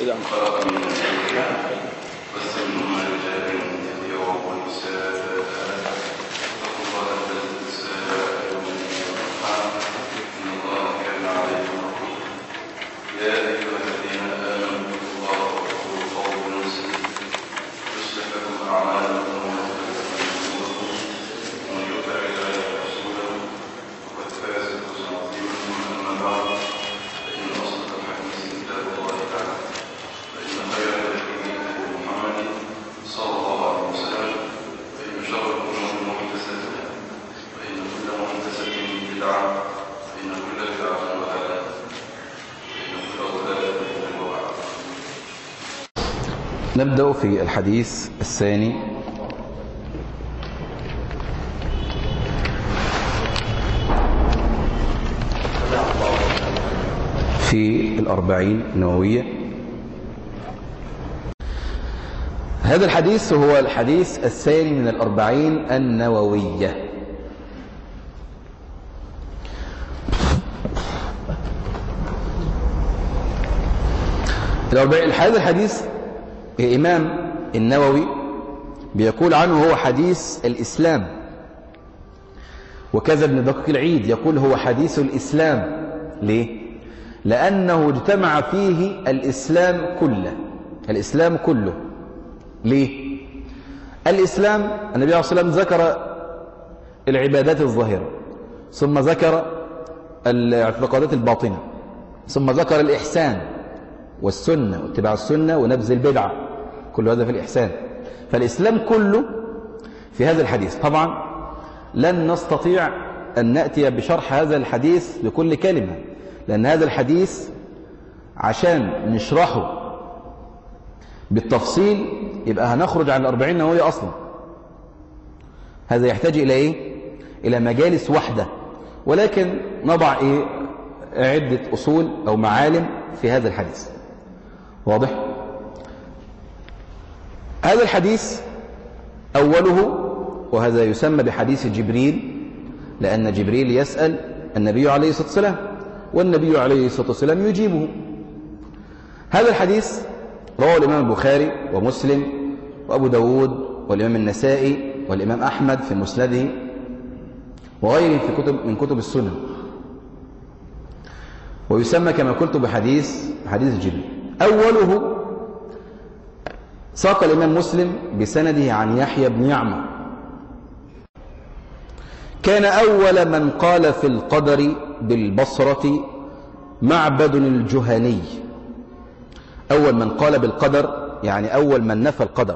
خلق من الرجال بث منهما رجالا كثيرا ونساء واتقوا الله الذي تساءلون به والارحام ان الله كان عليكم رقيبا يا ايها الذين امنوا اتقوا الله وقولوا قولا سديدا يصلح لكم اعمالكم ويغفر لكم ذنوبكم ومن يطع الله ورسوله فقد فاز فوزا عظيما اما بعد فان اصدق الحديث كتاب الله تعالى فان خير الهدي هدي محمد صلى الله عليه وسلم فان شر الامور محدثاتها فان كل محدثه بدعه فان كل بدعه ضلاله فان كل ضلاله في النار. نبدأ في الحديث الثاني في الأربعين النووية. هذا الحديث هو الحديث الثاني من الأربعين النووية. هذا الحديث الإمام النووي بيقول عنه هو حديث الإسلام، وكذا ابن دقيق العيد يقول هو حديث الإسلام. ليه؟ لأنه اجتمع فيه الإسلام كله. الإسلام كله. ليه؟ الإسلام النبي عليه الصلاة والسلام ذكر العبادات الظاهرة، ثم ذكر الاعتقادات الباطنة، ثم ذكر الإحسان والسنة واتباع السنة ونبذ البدعة، كل هذا في الإحسان. فالإسلام كله في هذا الحديث. طبعا لن نستطيع أن نأتي بشرح هذا الحديث لكل كلمة، لأن هذا الحديث عشان نشرحه بالتفصيل يبقى هنخرج عن الأربعين نووية أصلا. هذا يحتاج إلى إيه؟ إلى مجالس وحدة، ولكن نضع عدة أصول أو معالم في هذا الحديث. واضح؟ هذا الحديث أوله، وهذا يسمى بحديث جبريل، لأن جبريل يسأل النبي عليه الصلاة والسلام والنبي عليه الصلاة والسلام يجيبه. هذا الحديث رواه الإمام البخاري ومسلم وأبو داود والإمام النسائي والإمام أحمد في مسنده وغيره من كتب السنن، ويسمى كما قلت بحديث جبريل. أوله ساق الإمام مسلم بسنده عن يحيى بن يعمر. كان أول من قال في القدر بالبصرة معبد الجهني. أول من قال بالقدر يعني أول من نفى القدر.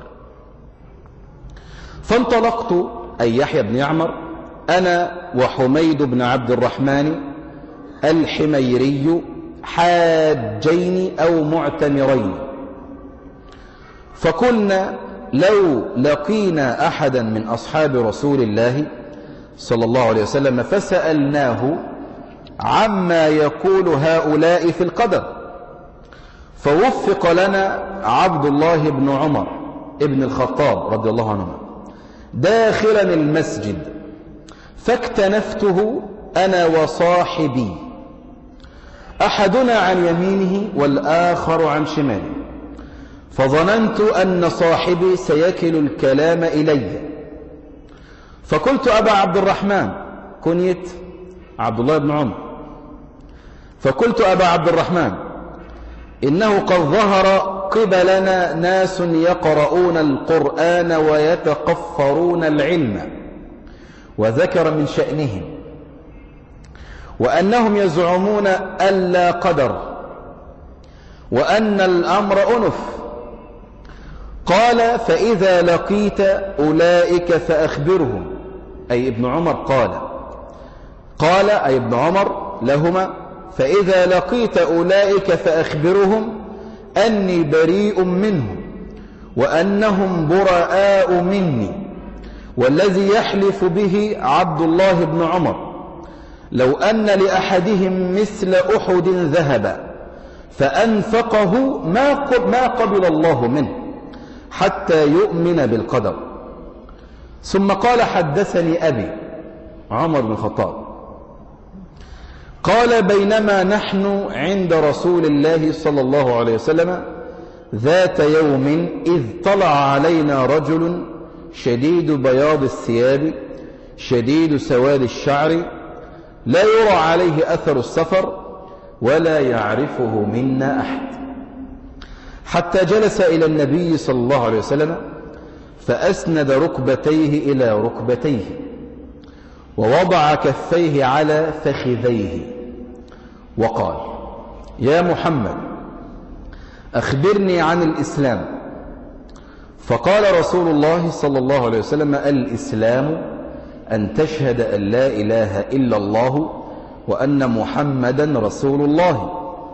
فانطلقت أي يحيى بن يعمر أنا وحميد بن عبد الرحمن الحميري حاجين أو معتمرين، فقلنا لو لقينا أحدا من أصحاب رسول الله صلى الله عليه وسلم فسألناه عما يقول هؤلاء في القدر، فوفق لنا عبد الله بن عمر ابن الخطاب رضي الله عنهما داخلا المسجد، فاكتنفته أنا وصاحبي، أحدنا عن يمينه والآخر عن شماله، فظننت أن صاحبي سيكل الكلام إلي، فقلت أبا عبد الرحمن، كنيت عبد الله بن عمر، فقلت أبا عبد الرحمن إنه قد ظهر قبلنا ناس يقرؤون القرآن ويتقفرون العلم، وذكر من شأنهم وأنهم يزعمون ألا قدر وأن الأمر أنف. قال فإذا لقيت أولئك فأخبرهم، أي ابن عمر قال أي ابن عمر لهما فإذا لقيت أولئك فأخبرهم أني بريء منهم وأنهم براء مني، والذي يحلف به عبد الله بن عمر لو أن لأحدهم مثل أحد ذهبا فأنفقه ما قبل الله منه حتى يؤمن بالقدر. ثم قال حدثني أبي عمر بن الخطاب قال بينما نحن عند رسول الله صلى الله عليه وسلم ذات يوم إذ طلع علينا رجل شديد بياض الثياب شديد سواد الشعر لا يرى عليه أثر السفر ولا يعرفه منا أحد، حتى جلس إلى النبي صلى الله عليه وسلم فأسند ركبتيه إلى ركبتيه ووضع كفيه على فخذيه وقال: يا محمد أخبرني عن الإسلام. فقال رسول الله صلى الله عليه وسلم: الإسلام أن تشهد أن لا إله إلا الله وأن محمدا رسول الله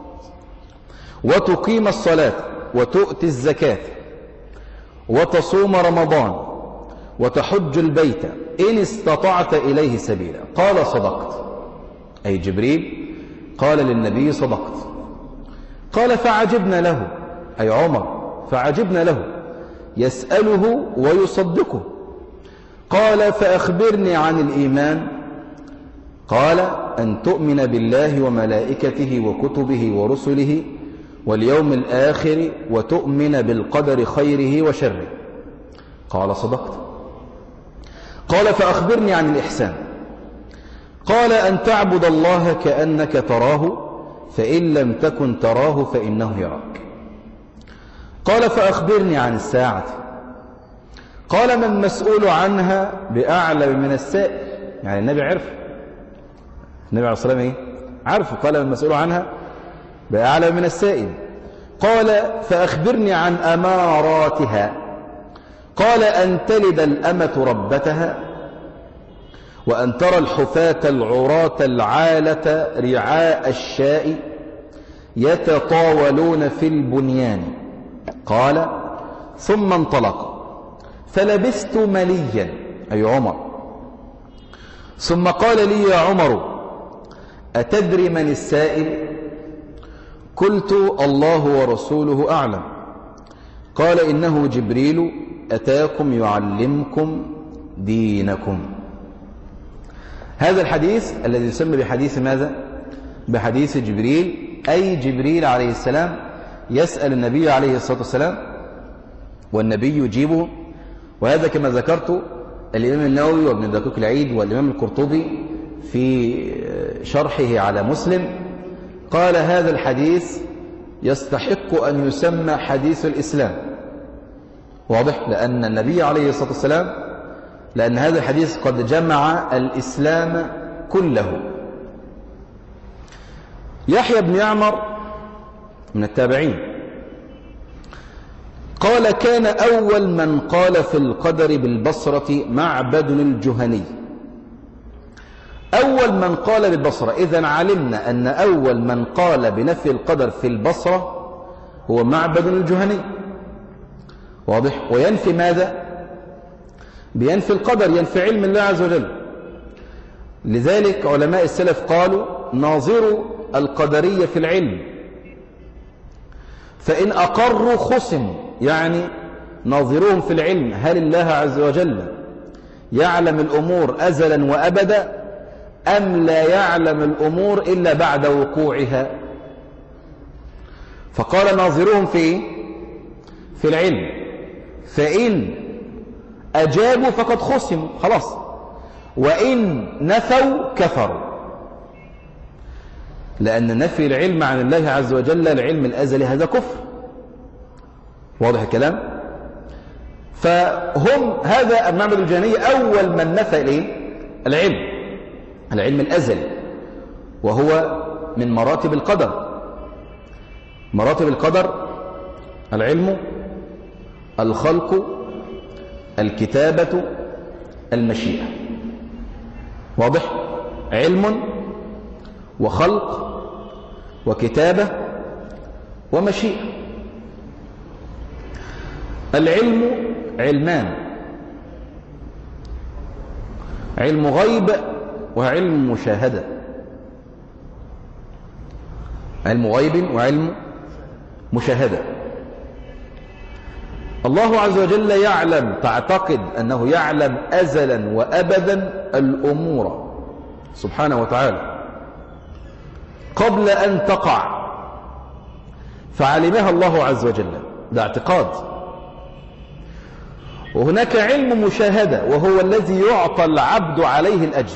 وتقيم الصلاة وتؤتي الزكاة وتصوم رمضان وتحج البيت إن استطعت إليه سبيلا. قال: صدقت. أي جبريل قال للنبي: صدقت. قال: فعجبنا له، أي عمر فعجبنا له يسأله ويصدقه. قال: فأخبرني عن الإيمان. قال: أن تؤمن بالله وملائكته وكتبه ورسله واليوم الآخر وتؤمن بالقدر خيره وشره. قال: صدقت. قال: فأخبرني عن الإحسان. قال: أن تعبد الله كأنك تراه فإن لم تكن تراه فإنه يراك. قال: فأخبرني عن الساعة. قال: ما المسؤول عنها بأعلم من السائل. يعني النبي عرف، النبي عليه الصلاة والسلام عرف. قال: ما المسؤول عنها بأعلم من السائل. قال: فأخبرني عن أماراتها. قال: أن تلد الأمة ربتها وأن ترى الحفاة العراة العالة رعاء الشاء يتطاولون في البنيان. قال: ثم انطلق فلبست مليا، أي عمر، ثم قال لي: يا عمر أتدري من السائل؟ قلت: الله ورسوله أعلم. قال: إنه جبريل أتاكم يعلمكم دينكم. هذا الحديث الذي يسمى بحديث ماذا؟ بحديث جبريل، أي جبريل عليه السلام يسأل النبي عليه الصلاة والسلام والنبي يجيبه. وهذا كما ذكرت الإمام النووي وابن دقيق العيد والإمام القرطبي في شرحه على مسلم قال: هذا الحديث يستحق أن يسمى حديث الإسلام. واضح؟ لأن النبي عليه الصلاة والسلام، لأن هذا الحديث قد جمع الإسلام كله. يحيى بن يعمر من التابعين قال: كان أول من قال في القدر بالبصرة معبد الجهني. أول من قال بالبصرة، إذن علمنا أن أول من قال بنفي القدر في البصرة هو معبد الجهني. واضح؟ وينفي ماذا؟ بينفي القدر، ينفي علم الله عز وجل. لذلك علماء السلف قالوا: ناظروا القدرية في العلم، فإن أقروا خصموا. يعني ناظروهم في العلم، هل الله عز وجل يعلم الأمور أزلا وأبدا أم لا يعلم الأمور إلا بعد وقوعها؟ فقال: ناظروهم في العلم، فإن أجابوا فقد خصموا خلاص، وإن نفوا كفروا. لأن نفي العلم عن الله عز وجل العلم الأزلي هذا كفر. واضح الكلام؟ فهم هذا معبد الجهني أول من نفى العلم الأزلي، وهو من مراتب القدر. مراتب القدر: العلم، الخلق، الكتابة، المشيئة. واضح؟ علم وخلق وكتابة ومشيئة. العلم علمان: علم غيب وعلم مشاهدة. علم غيب وعلم مشاهدة. الله عز وجل يعلم، تعتقد أنه يعلم أزلا وأبدا الأمور سبحانه وتعالى قبل أن تقع، فعلمها الله عز وجل. ده اعتقاد. وهناك علم مشاهدة وهو الذي يعطى العبد عليه الأجر.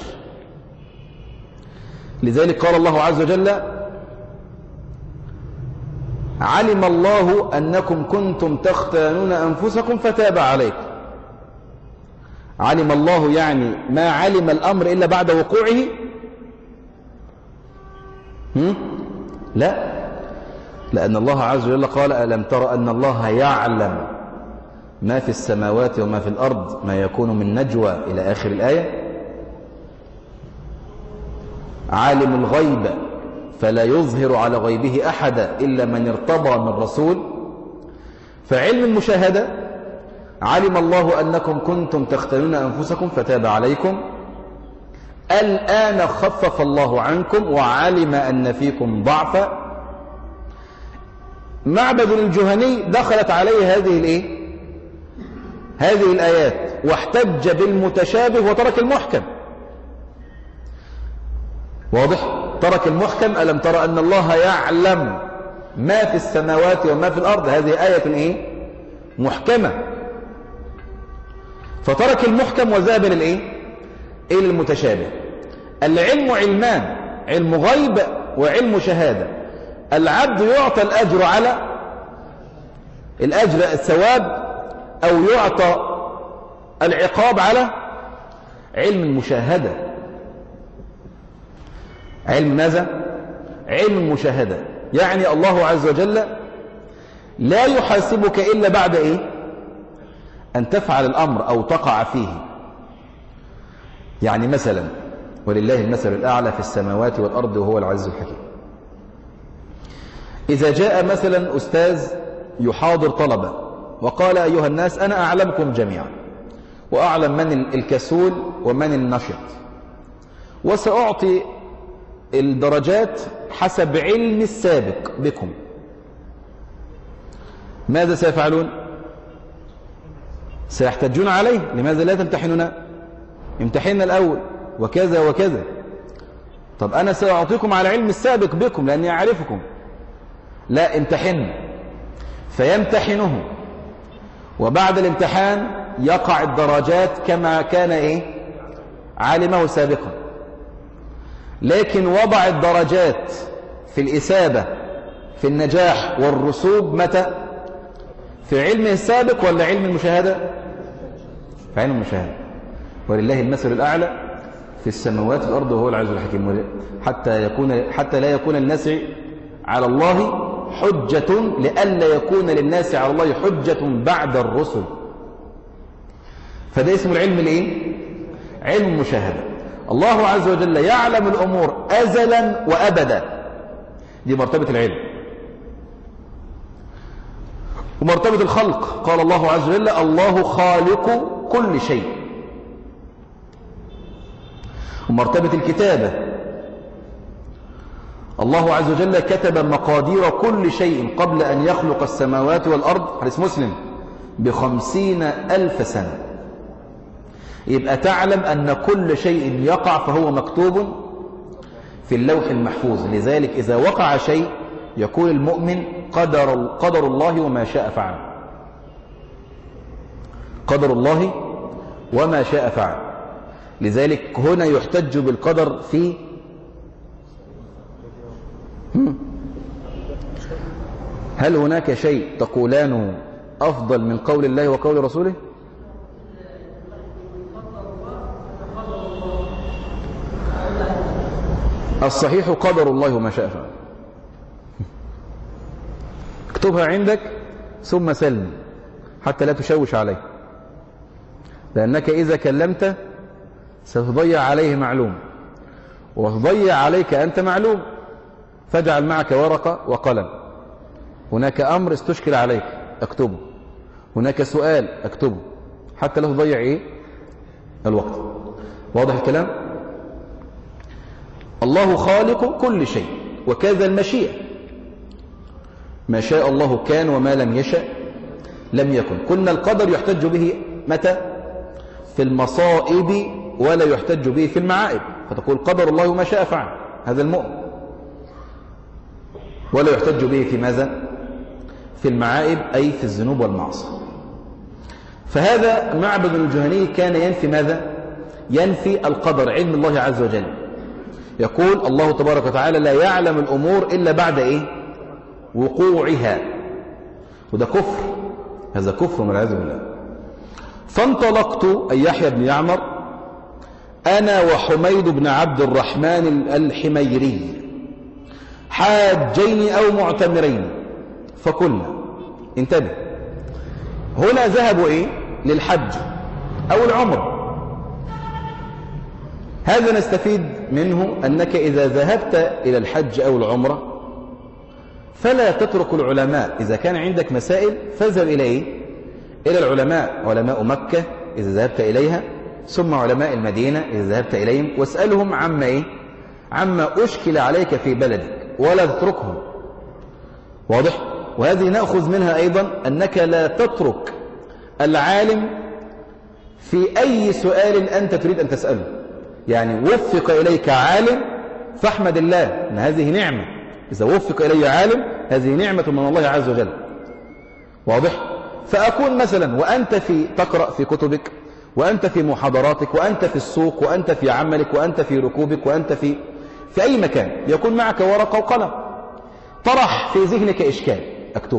لذلك قال الله عز وجل: علم الله أنكم كنتم تختانون أنفسكم فتاب عليكم. علم الله يعني ما علم الأمر إلا بعد وقوعه؟ لا، لأن الله عز وجل قال: ألم تر أن الله يعلم ما في السماوات وما في الأرض ما يكون من نجوى إلى آخر الآية. عالم الغيب فلا يظهر على غيبه أحدا إلا من ارتضى من رسول. فعلم المشاهدة: علم الله أنكم كنتم تختانون أنفسكم فتاب عليكم، الآن خفف الله عنكم وعلم أن فيكم ضعفا. معبد الجهني دخلت عليه هذه الآيات واحتج بالمتشابه وترك المحكم. واضح؟ ترك المحكم. ألم ترى أن الله يعلم ما في السماوات وما في الأرض، هذه آية محكمة. فترك المحكم وذهب إلى المتشابه. العلم علمان: علم غيب وعلم شهادة. العبد يعطى الأجر على الثواب، أو يعطى العقاب على علم المشاهدة. علم ماذا؟ علم المشاهدة. يعني الله عز وجل لا يحاسبك إلا بعد أن تفعل الأمر أو تقع فيه. يعني مثلا، ولله المثل الأعلى في السماوات والأرض وهو العزيز الحكيم. إذا جاء مثلا أستاذ يحاضر طلبة وقال: أيها الناس، أنا أعلمكم جميعا وأعلم من الكسول ومن النشط، وسأعطي الدرجات حسب علم السابق بكم. ماذا سيفعلون؟ سيحتجون عليه: لماذا لا تمتحننا؟ امتحننا الأول وكذا وكذا. طب أنا سأعطيكم على علم السابق بكم لأني أعرفكم. لا، امتحن. فيمتحنه، وبعد الامتحان يقع الدرجات كما كان علمه سابقا. لكن وضع الدرجات في الإثابة في النجاح والرسوب متى؟ في علمه السابق ولا علم المشاهدة؟ في علم المشاهدة. ولله المثل الأعلى في السماوات والأرض وهو العزيز الحكيم. حتى لا يكون للناس على الله حجة، لئلا يكون للناس على الله حجة بعد الرسل. فده اسمه العلم علم المشاهدة. الله عز وجل يعلم الأمور أزلا وأبدا، دي مرتبة العلم. ومرتبة الخلق: قال الله عز وجل: الله خالق كل شيء. ومرتبة الكتابة: الله عز وجل كتب مقادير كل شيء قبل أن يخلق السماوات والأرض، حديث مسلم، ب50,000 سنة. يبقى تعلم أن كل شيء يقع فهو مكتوب في اللوح المحفوظ. لذلك إذا وقع شيء يقول المؤمن: قدر الله وما شاء فعل. قدر الله وما شاء فعل. لذلك هنا يحتج بالقدر في هل هناك شيء تقولانه أفضل من قول الله وقول رسوله؟ الصحيح قدر الله وما شاء فعل. اكتبها عندك ثم سلم حتى لا تشوش عليه، لأنك إذا كلمت ستضيع عليه معلوم وتضيع عليك أنت معلوم. فاجعل معك ورقة وقلم. هناك أمر استشكل عليك اكتبه، هناك سؤال اكتبه، حتى لا تضيع الوقت. واضح الكلام؟ الله خالق كل شيء. وكذا المشيئة: ما شاء الله كان وما لم يشاء لم يكن. كنا القدر يحتج به متى؟ في المصائب، ولا يحتج به في المعائب. فتقول قدر الله ما شاء فعل، هذا المؤمن. ولا يحتج به في ماذا؟ في المعائب أي في الذنوب والمعصية. فهذا معبد الجهني كان ينفي ماذا؟ ينفي القدر، علم الله عز وجل. يقول الله تبارك وتعالى لا يعلم الأمور إلا بعد إيه؟ وقوعها. وده كفر، هذا كفر والعياذ بالله. فانطلقت أي يحيى بن يعمر أنا وحميد بن عبد الرحمن الحميري حاجين أو معتمرين فقلنا، انتبه، هنا ذهبوا إيه؟ للحج أو العمر. هذا نستفيد منه أنك إذا ذهبت إلى الحج أو العمرة فلا تترك العلماء. إذا كان عندك مسائل فاذهب إلى إيه؟ إلى العلماء، علماء مكة إذا ذهبت إليها، ثم علماء المدينة إذا ذهبت إليهم، واسألهم عما إيه؟ عما أشكل عليك في بلدك، ولا تتركهم. واضح؟ وهذه نأخذ منها أيضا أنك لا تترك العالم في أي سؤال أنت تريد أن تسأله. يعني وفق إليك عالم فاحمد الله أن هذه نعمة. إذا وفق إلي عالم هذه نعمة من الله عز وجل. واضح؟ فأكون مثلا وأنت تقرأ في كتبك، وأنت في محاضراتك، وأنت في السوق، وأنت في عملك، وأنت في ركوبك، وأنت في أي مكان، يكون معك ورقة وقلم، طرح في ذهنك إشكال أكتبه،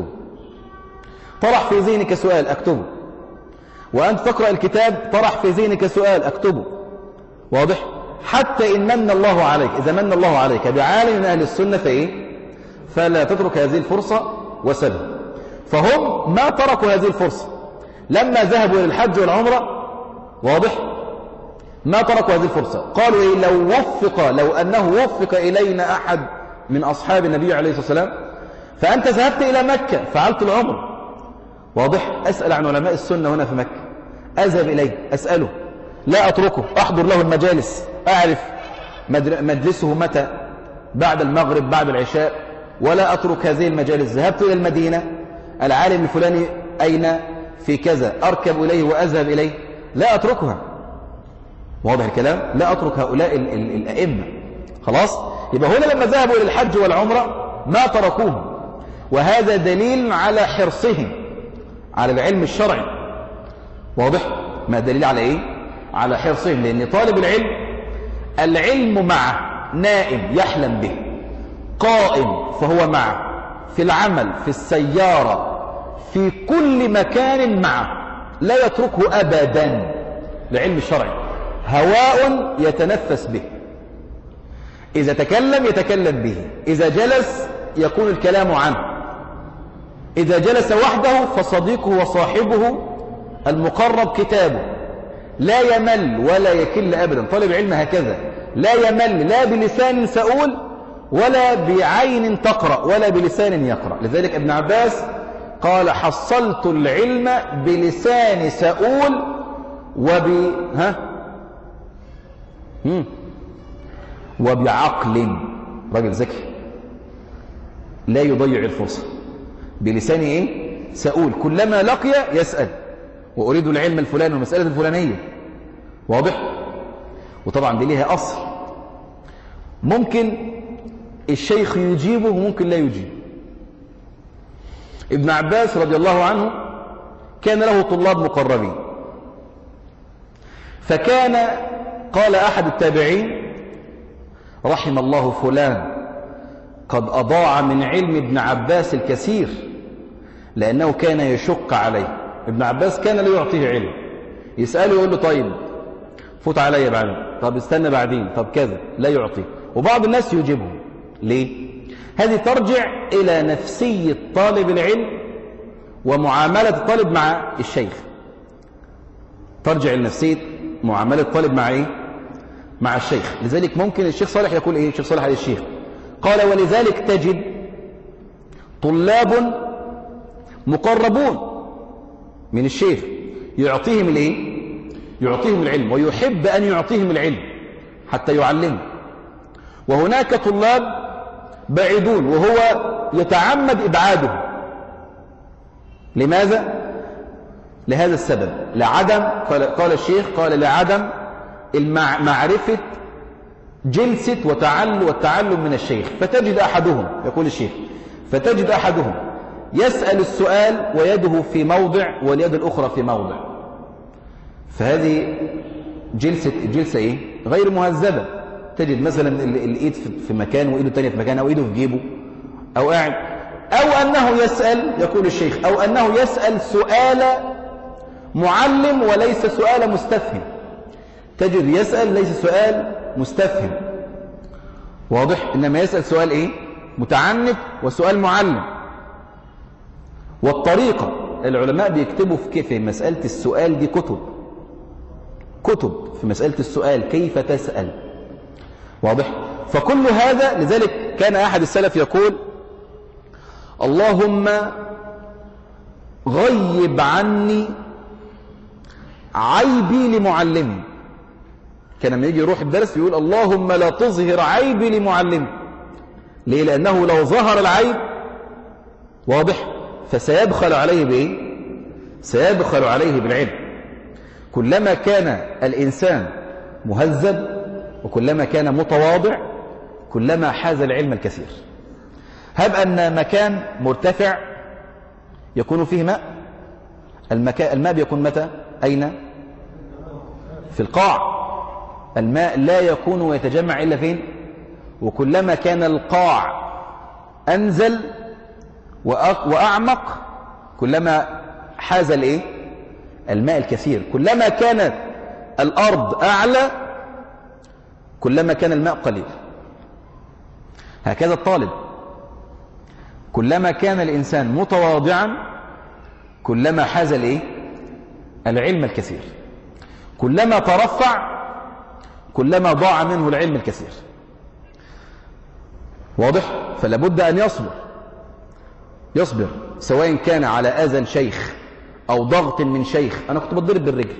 طرح في ذهنك سؤال أكتبه، وأنت تقرأ الكتاب طرح في ذهنك سؤال أكتبه. واضح؟ حتى إن من الله عليك، إذا من الله عليك بعالم من أهل السنة فلا تترك هذه الفرصة وسلم. فهم ما تركوا هذه الفرصة لما ذهبوا إلى الحج والعمرة. واضح؟ ما تركوا هذه الفرصة. قالوا إيه؟ لو أنه وفق إلينا أحد من أصحاب النبي عليه الصلاة والسلام، فأنت ذهبت إلى مكة فعلت العمر. واضح؟ أسأل عن علماء السنة هنا في مكة، أذهب إليه أسأله، لا أتركه، أحضر له المجالس، أعرف مجلسه متى، بعد المغرب بعد العشاء، ولا أترك هذه المجالس. ذهبت إلى المدينة، العالم الفلاني أين؟ في كذا، أركب إليه وأذهب إليه، لا أتركها. واضح الكلام؟ لا أترك هؤلاء الأئمة. خلاص؟ يبقى هنا لما ذهبوا إلى الحج والعمرة ما تركوهم، وهذا دليل على حرصهم على العلم الشرعي. واضح؟ ما دليل على إيه؟ على حرصهم، لأن طالب العلم معه، نائم يحلم به، قائم فهو معه، في العمل، في السيارة، في كل مكان معه، لا يتركه أبدا. العلم الشرعي هواء يتنفس به، إذا تكلم يتكلم به، إذا جلس يكون الكلام عنه، إذا جلس وحده فصديقه وصاحبه المقرب كتابه، لا يمل ولا يكل أبدا. طالب علم هكذا لا يمل، لا بلسان سؤول ولا بعين تقرأ ولا بلسان يقرأ. لذلك ابن عباس قال حصلت العلم بلسان سؤول وبعقل، راجل ذكي لا يضيع الفرصة، بلسان ايه؟ سؤول، كلما لقي يسأل وأريد العلم الفلاني والمسألة الفلانية. واضح؟ وطبعا دي ليها أصل، ممكن الشيخ يجيبه وممكن لا يجيب. ابن عباس رضي الله عنه كان له طلاب مقربين، فكان قال أحد التابعين رحم الله فلان قد أضاع من علم ابن عباس الكثير، لأنه كان يشق عليه. ابن عباس كان لا يعطيه علم، يسأله يقول له طيب فوت عليا بعدين، طب استنى بعدين، طب كذا، لا يعطيه. وبعض الناس يجيبه. ليه؟ هذه ترجع إلى نفسية طالب العلم ومعاملة الطالب مع الشيخ. ترجع إلى نفسية معاملة الطالب مع إيه؟ مع الشيخ. لذلك ممكن الشيخ صالح يقول إيه؟ الشيخ صالح عليه الشيخ قال ولذلك تجد طلاب مقربون من الشيخ يعطيهم الإيه؟ يعطيهم العلم، ويحب أن يعطيهم العلم حتى يعلمه. وهناك طلاب بعيدون وهو يتعمد إبعاده. لماذا؟ لهذا السبب، لعدم، قال الشيخ قال لعدم معرفة جلسة والتعلم من الشيخ. فتجد أحدهم، يقول الشيخ، فتجد أحدهم يسأل السؤال ويده في موضع واليد الأخرى في موضع، فهذه جلسة إيه؟ غير مهذبة. تجد مثلا الإيد في مكان وإيده الثانية في مكان، أو إيده في جيبه، أو قاعد، أو أنه يسأل، يقول الشيخ، أو أنه يسأل سؤال معلم وليس سؤال مستفهم. تجد يسأل ليس سؤال مستفهم، واضح؟ إنما يسأل سؤال إيه؟ متعنت، وسؤال معلم. والطريقة العلماء بيكتبوا في مسألة السؤال دي كتب في مسألة السؤال كيف تسأل، واضح؟ فكل هذا، لذلك كان أحد السلف يقول: اللهم غيب عني عيبي لمعلمي. كان لما يجي يروح الدرس يقول: اللهم لا تظهر عيبي لمعلمي. ليه؟ لأنه لو ظهر العيب، واضح، فسيبخل عليه بإيه؟ سيبخل عليه بالعلم. كلما كان الإنسان مهذب وكلما كان متواضع كلما حاز العلم الكثير. هب أن مكان مرتفع يكون فيه ماء، الماء بيكون متى؟ أين؟ في القاع. الماء لا يكون ويتجمع إلا فين؟ وكلما كان القاع أنزل وأعمق كلما حاز الإيه؟ الماء الكثير. كلما كانت الأرض أعلى كلما كان الماء قليل. هكذا الطالب، كلما كان الإنسان متواضعا كلما حاز الإيه؟ العلم الكثير. كلما ترفع كلما ضاع منه العلم الكثير، واضح؟ فلا بد أن يصبر سواء كان على أذى شيخ أو ضغط من شيخ. أنا كنت بتضرب بالرجل،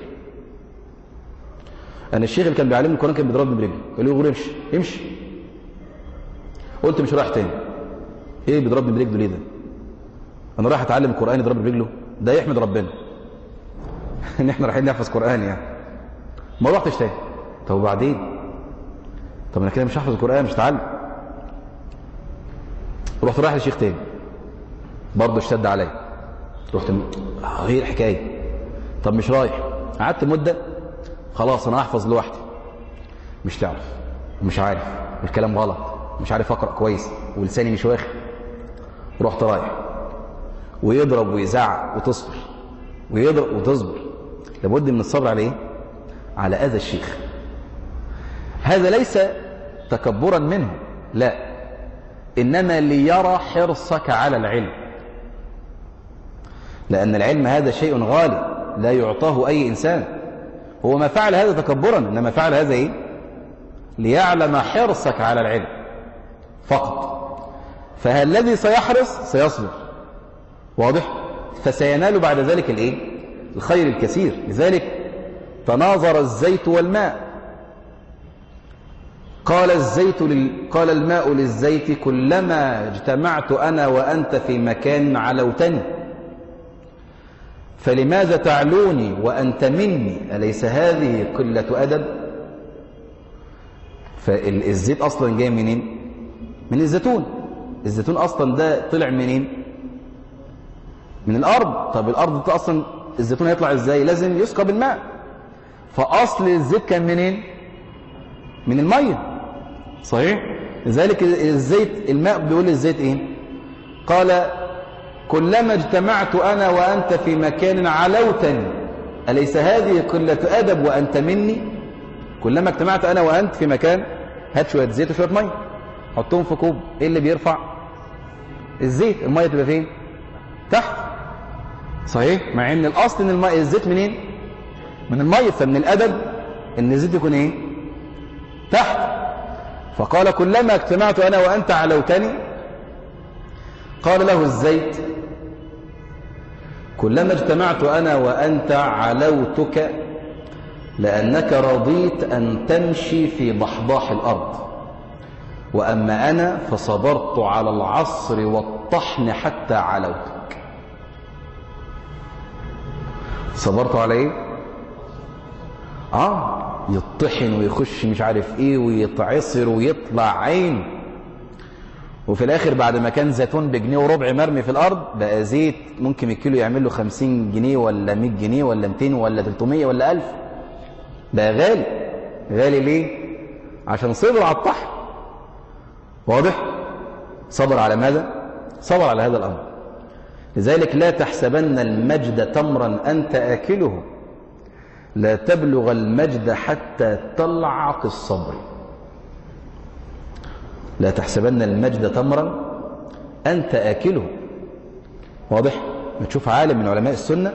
أنا الشيخ اللي كان بيعلمني القرآن كان بيضربني برجلي، قال لي: يقول امشي. قلت: مش رايح تاني. ايه بيضربني برجله ليه ده؟ انا رايح اتعلم القرآن يضربني برجله؟ ده يحمد ربنا ان احنا رايحين نحفظ قرآن يعني. ما رحتش تاني. طب وبعدين؟ طب انا كده مش هحفظ القرآن، مش هتعلم. رحت رايح لشيخ تاني برضه اشتد عليا، رحت غير حكايه. طب مش رايح. قعدت مده، خلاص انا هحفظ لوحدي. مش تعرف ومش عارف والكلام غلط، مش عارف اقرا كويس ولساني مش واخد. رحت رايح، ويضرب ويزعق وتصبر، ويضرب وتصبر. لابد من الصبر على ايه؟ على اذى الشيخ. هذا ليس تكبرا منه، لا، انما ليرى حرصك على العلم، لان العلم هذا شيء غالي لا يعطاه اي انسان. هو ما فعل هذا تكبرا، انما فعل هذا ايه؟ ليعلم حرصك على العلم فقط. فالذي سيحرص سيصبر، واضح؟ فسينال بعد ذلك الايه؟ الخير الكثير. لذلك تناظر الزيت والماء. قال الماء للزيت: كلما اجتمعت أنا وأنت في مكان علوتني، فلماذا تعلوني وأنت مني؟ أليس هذه قلة أدب؟ فالزيت أصلا جاي منين؟ من الزيتون. الزيتون أصلا ده طلع منين؟ من الأرض. طب الأرض ده أصلا الزيتون هيطلع إزاي؟ لازم يسقى بالماء. فأصل الزيت كان منين؟ من المية، صحيح؟ لذلك الزيت، الماء بيقول للزيت إيه؟ قال: كلما اجتمعت أنا وأنت في مكان علوتني، أليس هذه قلة أدب وأنت مني؟ كلما اجتمعت أنا وأنت في مكان، هات شوية زيت وشوية مية، حطهم في كوب. إيه اللي بيرفع؟ الزيت. المية تبقى فين؟ تحت، صحيح؟ مع إن الأصل إن المية، الزيت منين؟ من المية. فمن الأدب إن الزيت يكون إيه؟ تحت. فقال: كلما اجتمعت أنا وأنت علوتني. قال له الزيت: كلما اجتمعت أنا وأنت علوتك، لأنك رضيت أن تمشي في ضحضاح الأرض، وأما أنا فصبرت على العصر والطحن حتى علوتك. صبرت على إيه؟ يطحن ويخش مش عارف إيه ويتعصر ويطلع عين، وفي الآخر بعد ما كان زيتون بجنيه وربع مرمي في الأرض بقى زيت ممكن الكيلو يعمل له 50 جنيه ولا 100 جنيه ولا 200 ولا 300 ولا 1000. بقى غالي. غالي ليه؟ عشان صبر على الطحن. واضح؟ صبر على ماذا؟ صبر على هذا الأمر. لذلك لا تحسبن المجد تمرا أنت آكله، لا تبلغ المجد حتى تلعق الصبر. لا تحسبن المجد تمرا أنت آكله. واضح؟ ما تشوف عالم من علماء السنة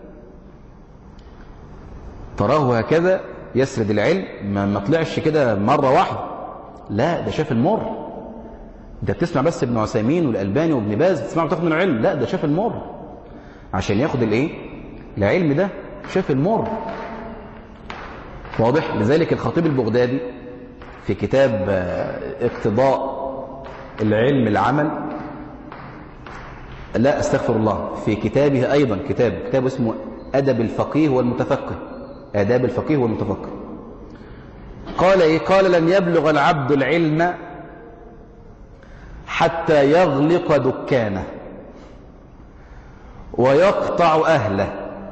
تراه هكذا يسرد العلم، ما طلعش كده مرة واحدة، لا ده شاف المر. ده بتسمع بس ابن عثيمين والألباني وابن باز بتسمع وتاخد من العلم، لا ده شاف المر عشان ياخد الايه؟ العلم ده شاف المر. واضح؟ لذلك الخطيب البغدادي في كتاب اقتضاء العلم العمل، لا استغفر الله، في كتابه أيضا كتاب اسمه أدب الفقيه والمتفقه، آداب الفقيه والمتفقه، قال إيه؟ قال لن يبلغ العبد العلم حتى يغلق دكانه ويقطع أهله.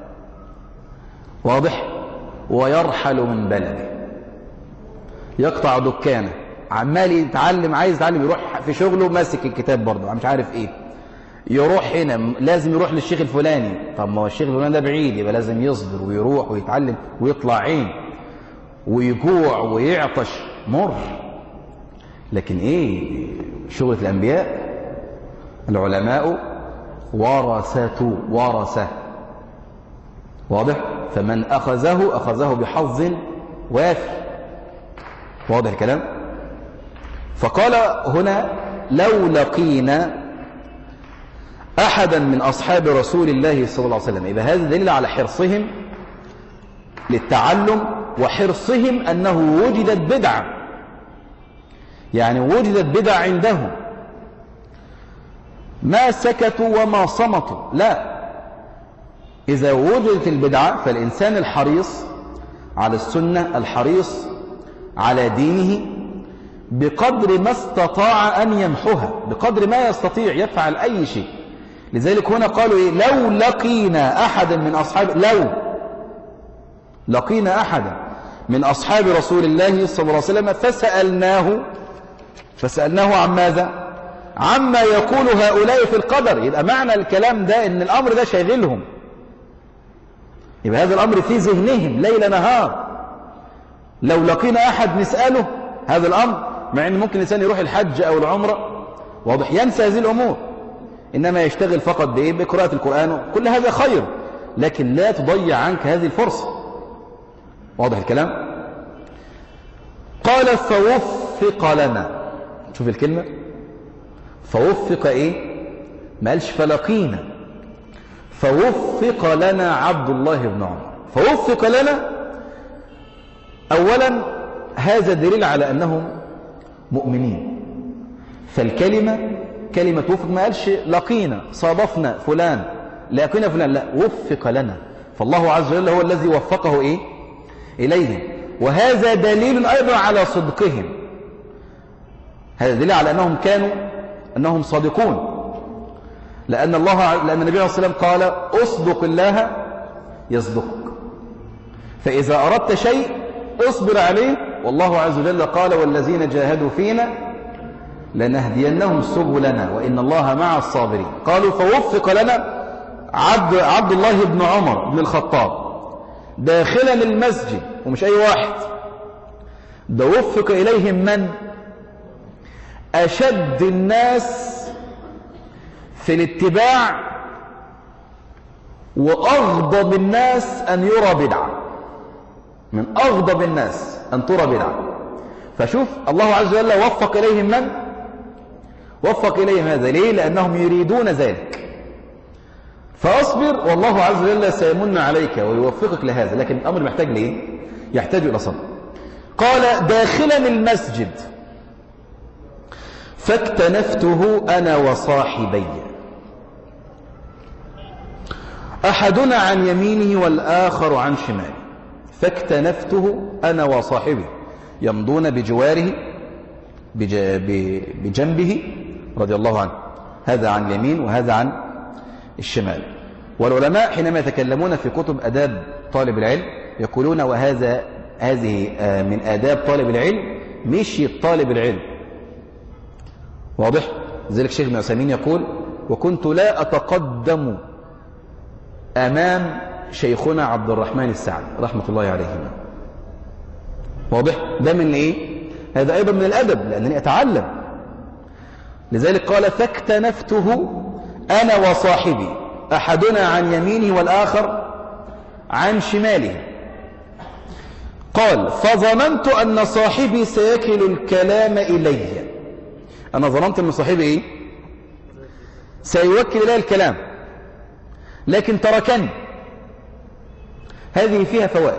واضح؟ ويرحل من بلده. يقطع دكانه، عمال يتعلم، عايز يتعلم، يروح في شغله ماسك الكتاب برضه مش عارف ايه، يروح هنا لازم يروح للشيخ الفلاني، طب ما هو الشيخ الفلاني ده بعيد، يبقى لازم يصبر ويروح ويتعلم ويطلع عين ويجوع ويعطش، مر. لكن ايه شغلة الأنبياء؟ العلماء ورثة. واضح؟ فمن أخذه بحظ وافر. واضح الكلام؟ فقال هنا لو لقينا أحدا من أصحاب رسول الله صلى الله عليه وسلم، يبقى هذا دليل على حرصهم للتعلم وحرصهم أنه وجدت بدعة، يعني وجدت بدعة عندهم، ما سكتوا وما صمتوا، لا، إذا وجدت البدعة فالإنسان الحريص على السنة، الحريص على دينه، بقدر ما استطاع أن يمحوها، بقدر ما يستطيع يفعل أي شيء. لذلك هنا قالوا إيه؟ لو لقينا أحدا من أصحاب، لو لقينا أحدا من أصحاب رسول الله صلى الله عليه وسلم فسألناه عن ماذا؟ عما يقول هؤلاء في القدر. يبقى معنى الكلام ده إن الأمر ده شاغلهم، يبقى هذا الأمر في ذهنهم ليل نهار. لو لقينا أحد نسأله هذا الأمر، مع أن ممكن الإنسان يروح الحج أو العمرة، واضح، ينسى هذه الأمور، إنما يشتغل فقط بإيه؟ بقراءة القرآن، كل هذا خير، لكن لا تضيع عنك هذه الفرصة. واضح الكلام؟ قال فوفق لنا. شوف الكلمة، فوفق إيه؟ ما قالش فلقينا، فوفق لنا عبد الله بن عمر. فوفق لنا، أولا هذا دليل على أنهم مؤمنين، فالكلمة كلمة وفق، ما قالش لقينا صادفنا فلان، لقينا فلان، لا، وفق لنا، فالله عز وجل هو الذي وفقه إيه؟ إليهم. وهذا دليل أيضا على صدقهم، هذا دليل على أنهم صادقون، لأن النبي عليه الصلاة والسلام قال أصدق الله يصدقك، فإذا أردت شيء اصبر عليه، والله عز وجل قال والذين جاهدوا فينا لنهدينهم سبلنا وإن الله مع الصابرين. قالوا فوفق لنا عبد الله بن عمر بن الخطاب داخلا المسجد، ومش أي واحد ده، وفق إليهم من؟ أشد الناس في الاتباع وأغضب الناس أن يرى بدعة، من أغضب الناس أن ترى بدعة. فشوف الله عز وجل وفق إليهم من؟ وفق إليهم هذا، ليه؟ لأنهم يريدون ذلك. فأصبر والله عز وجل سيمن عليك ويوفقك لهذا، لكن الأمر محتاج ليه؟ يحتاج إلى صبر. قال داخلا المسجد فاكتنفته أنا وصاحبي، أحدنا عن يمينه والآخر عن شماله، فاكتنفته أنا وصاحبي، يمضون بجواره بجنبه رضي الله عنه، هذا عن اليمين وهذا عن الشمال. والعلماء حينما يتكلمون في كتب أداب طالب العلم يقولون هذه من آداب طالب العلم مشي طالب العلم. واضح؟ لذلك الشيخ ابن عثيمين يقول: وكنت لا أتقدم أمام شيخنا عبد الرحمن السعدي رحمة الله عليهما. واضح؟ ده من إيه؟ هذا أيضا من الأدب، لأنني أتعلم. لذلك قال: فاكتنفته أنا وصاحبي، أحدنا عن يمينه والآخر عن شماله. قال: فظننت أن صاحبي سيكل الكلام إلي. أنا ظننت أن صاحبي إيه؟ سيوكل إلي الكلام، لكن تركني. هذه فيها فوائد.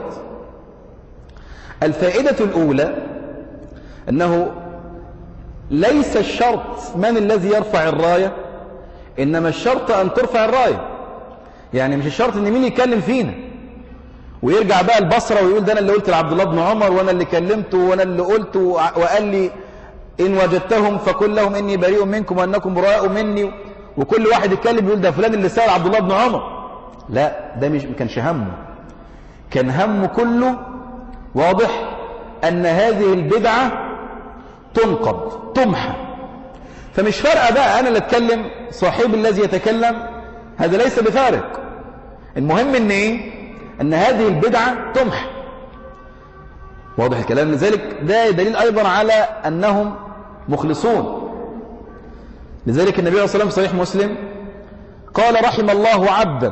الفائدة الأولى أنه ليس الشرط من الذي يرفع الراية، إنما الشرط أن ترفع الراية. يعني مش الشرط أن مين يتكلم فينا ويرجع بقى البصرة ويقول ده أنا اللي قلت لعبد الله بن عمر وأنا اللي كلمته وأنا اللي قلت وقال لي إن وجدتهم فقل لهم إني بريء منكم وأنكم براء مني، وكل واحد يتكلم يقول ده فلان اللي سأل عبد الله بن عمر. لا، ده مش كانش همه. كان همه كله واضح أن هذه البدعة تنقض تمحى. فمش فارقة بقى أنا اللي أتكلم صاحب الذي يتكلم، هذا ليس بفارق. المهم إن إيه؟ أن هذه البدعة تمحى. واضح الكلام؟ لذلك ده دليل أيضا على أنهم مخلصون. لذلك النبي صلى الله عليه وسلم صحيح مسلم قال: رحم الله عبدا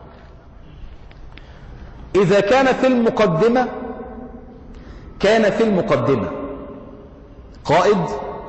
إذا كان في المقدمة كان في المقدمة قائد،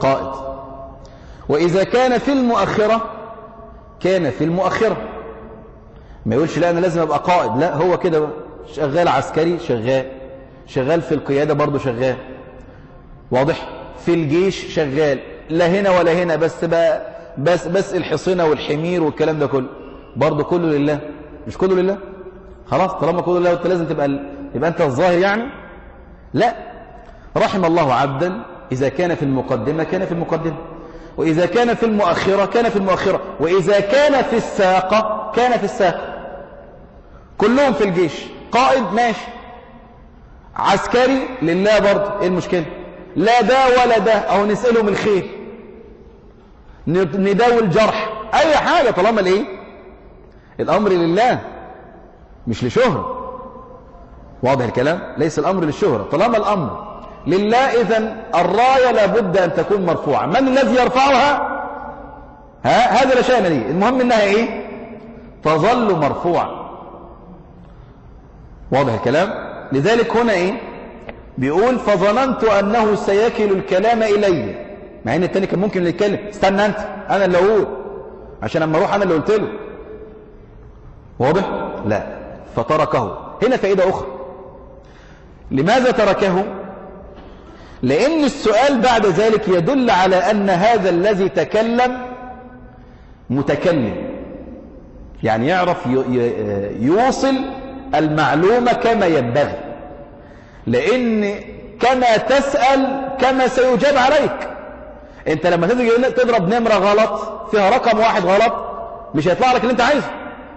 وإذا كان في المؤخرة كان في المؤخرة. ما يقولش لا أنا لازم أبقى قائد، لا، هو كده شغال عسكري، شغال في القيادة برضه شغال. واضح؟ في الجيش شغال، لا هنا ولا هنا، بس الحصينة والحمير والكلام ده كله برضه كله لله. مش كله لله؟ خلاص، طالما كله لله وانت لازم يبقى انت الظاهر يعني؟ لا. رحم الله عبدا إذا كان في المقدمة كان في المقدمة، وإذا كان في المؤخرة كان في المؤخرة، وإذا كان في الساقة كان في الساقة. كلهم في الجيش، قائد ماشي، عسكري لله برضه، ايه المشكلة؟ لا ده ولا ده، أو نسألهم الخير، نداوي الجرح، أي حاجة، طالما الايه؟ الأمر لله مش لشهرة. واضح الكلام؟ ليس الأمر للشهرة، طالما الأمر لله إذن الراية لابد أن تكون مرفوعة. من الذي يرفعها؟ هذا لا شأن لي، المهم إنها إيه؟ تظل مرفوعة. واضح الكلام؟ لذلك هنا إيه؟ بيقول: فظننت أنه سيكل الكلام إلي، مع إن التاني كان ممكن يتكلم، استنى أنت، أنا اللي أقول، عشان أما أروح أنا اللي قلت له. واضح؟ لا، فتركه. هنا فائدة أخرى. لماذا تركه؟ لأن السؤال بعد ذلك يدل على أن هذا الذي تكلم متكلم، يعني يعرف يوصل المعلومة كما ينبغي. لأن كما تسأل كما سيجاب عليك. أنت لما تيجي تضرب نمرة غلط فيها رقم واحد غلط مش هيطلع لك اللي أنت عايزه،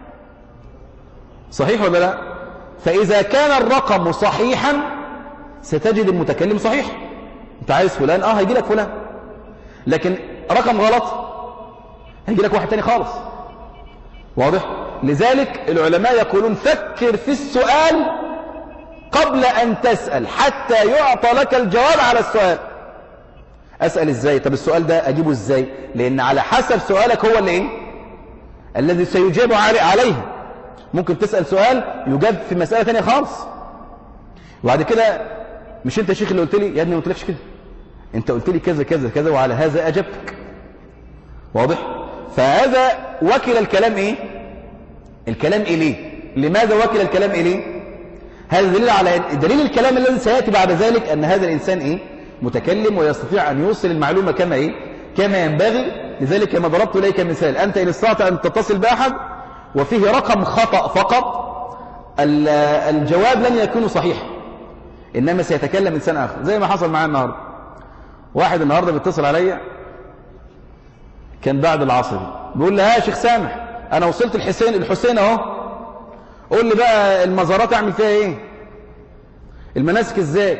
صحيح ولا لا؟ فإذا كان الرقم صحيحا ستجد المتكلم صحيح. أنت عايز فلان، هيجي لك فلان، لكن رقم غلط هيجي لك واحد تاني خالص. واضح؟ لذلك العلماء يقولون: فكر في السؤال قبل أن تسأل حتى يعطى لك الجواب على السؤال. أسأل إزاي؟ طب السؤال ده أجيبه إزاي؟ لأن على حسب سؤالك هو اللي إيه؟ الذي سيجاب عليه. ممكن تسأل سؤال يجاب في مسألة تانية خالص، وبعد كده مش أنت يا شيخ اللي قلت لي، يا ابني ما قلتلكش كده، أنت قلت لي كذا كذا كذا وعلى هذا أجبتك. واضح؟ فهذا وكل الكلام إيه؟ الكلام إليه. لماذا وكل الكلام إليه؟ هذا دليل على دليل الكلام الذي سيأتي بعد ذلك أن هذا الإنسان إيه؟ متكلم ويستطيع أن يوصل المعلومة كما إيه؟ كما ينبغي. لذلك كما ضربت إليك مثال، أنت إن استطعت أن تتصل بأحد وفيه رقم خطأ فقط، الجواب لن يكون صحيح، إنما سيتكلم إنسان آخر، زي ما حصل معنا النهاردة. واحد النهاردة بيتصل عليا كان بعد العصر، بيقول لي ها يا شيخ سامح انا وصلت الحسين اهو، قول لي بقى المزارات اعمل فيها ايه، المناسك ازاي.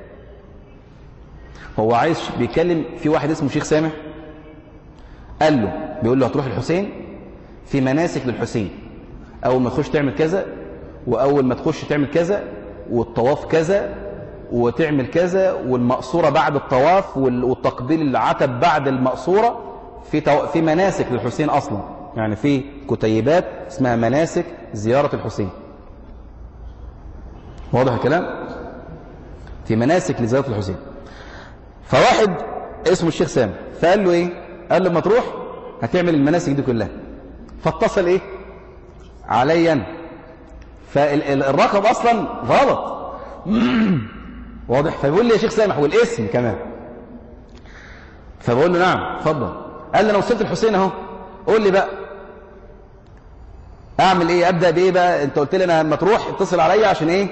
هو عايز بيتكلم في واحد اسمه شيخ سامح قال له، بيقول له هتروح الحسين في مناسك للحسين، اول ما تخش تعمل كذا، واول ما تخش تعمل كذا، والطواف كذا وتعمل كذا، والمقصورة بعد الطواف، والتقبيل العتب بعد المقصورة، في مناسك للحسين اصلا، يعني في كتيبات اسمها مناسك زيارة الحسين. واضح الكلام؟ في مناسك لزيارة الحسين. فواحد اسمه الشيخ سامح فقال له ايه، قال له ما تروح هتعمل المناسك دي كلها. فاتصل ايه عليا، فالرقم اصلا غلط. واضح؟ فبيقول لي يا شيخ سامح والاسم كمان. فبقول له نعم اتفضل. قال لي انا وصلت الحسين اهو، قول لي بقى اعمل ايه، ابدا بايه بقى، انت قلت لي انا لما تروح اتصل عليا عشان ايه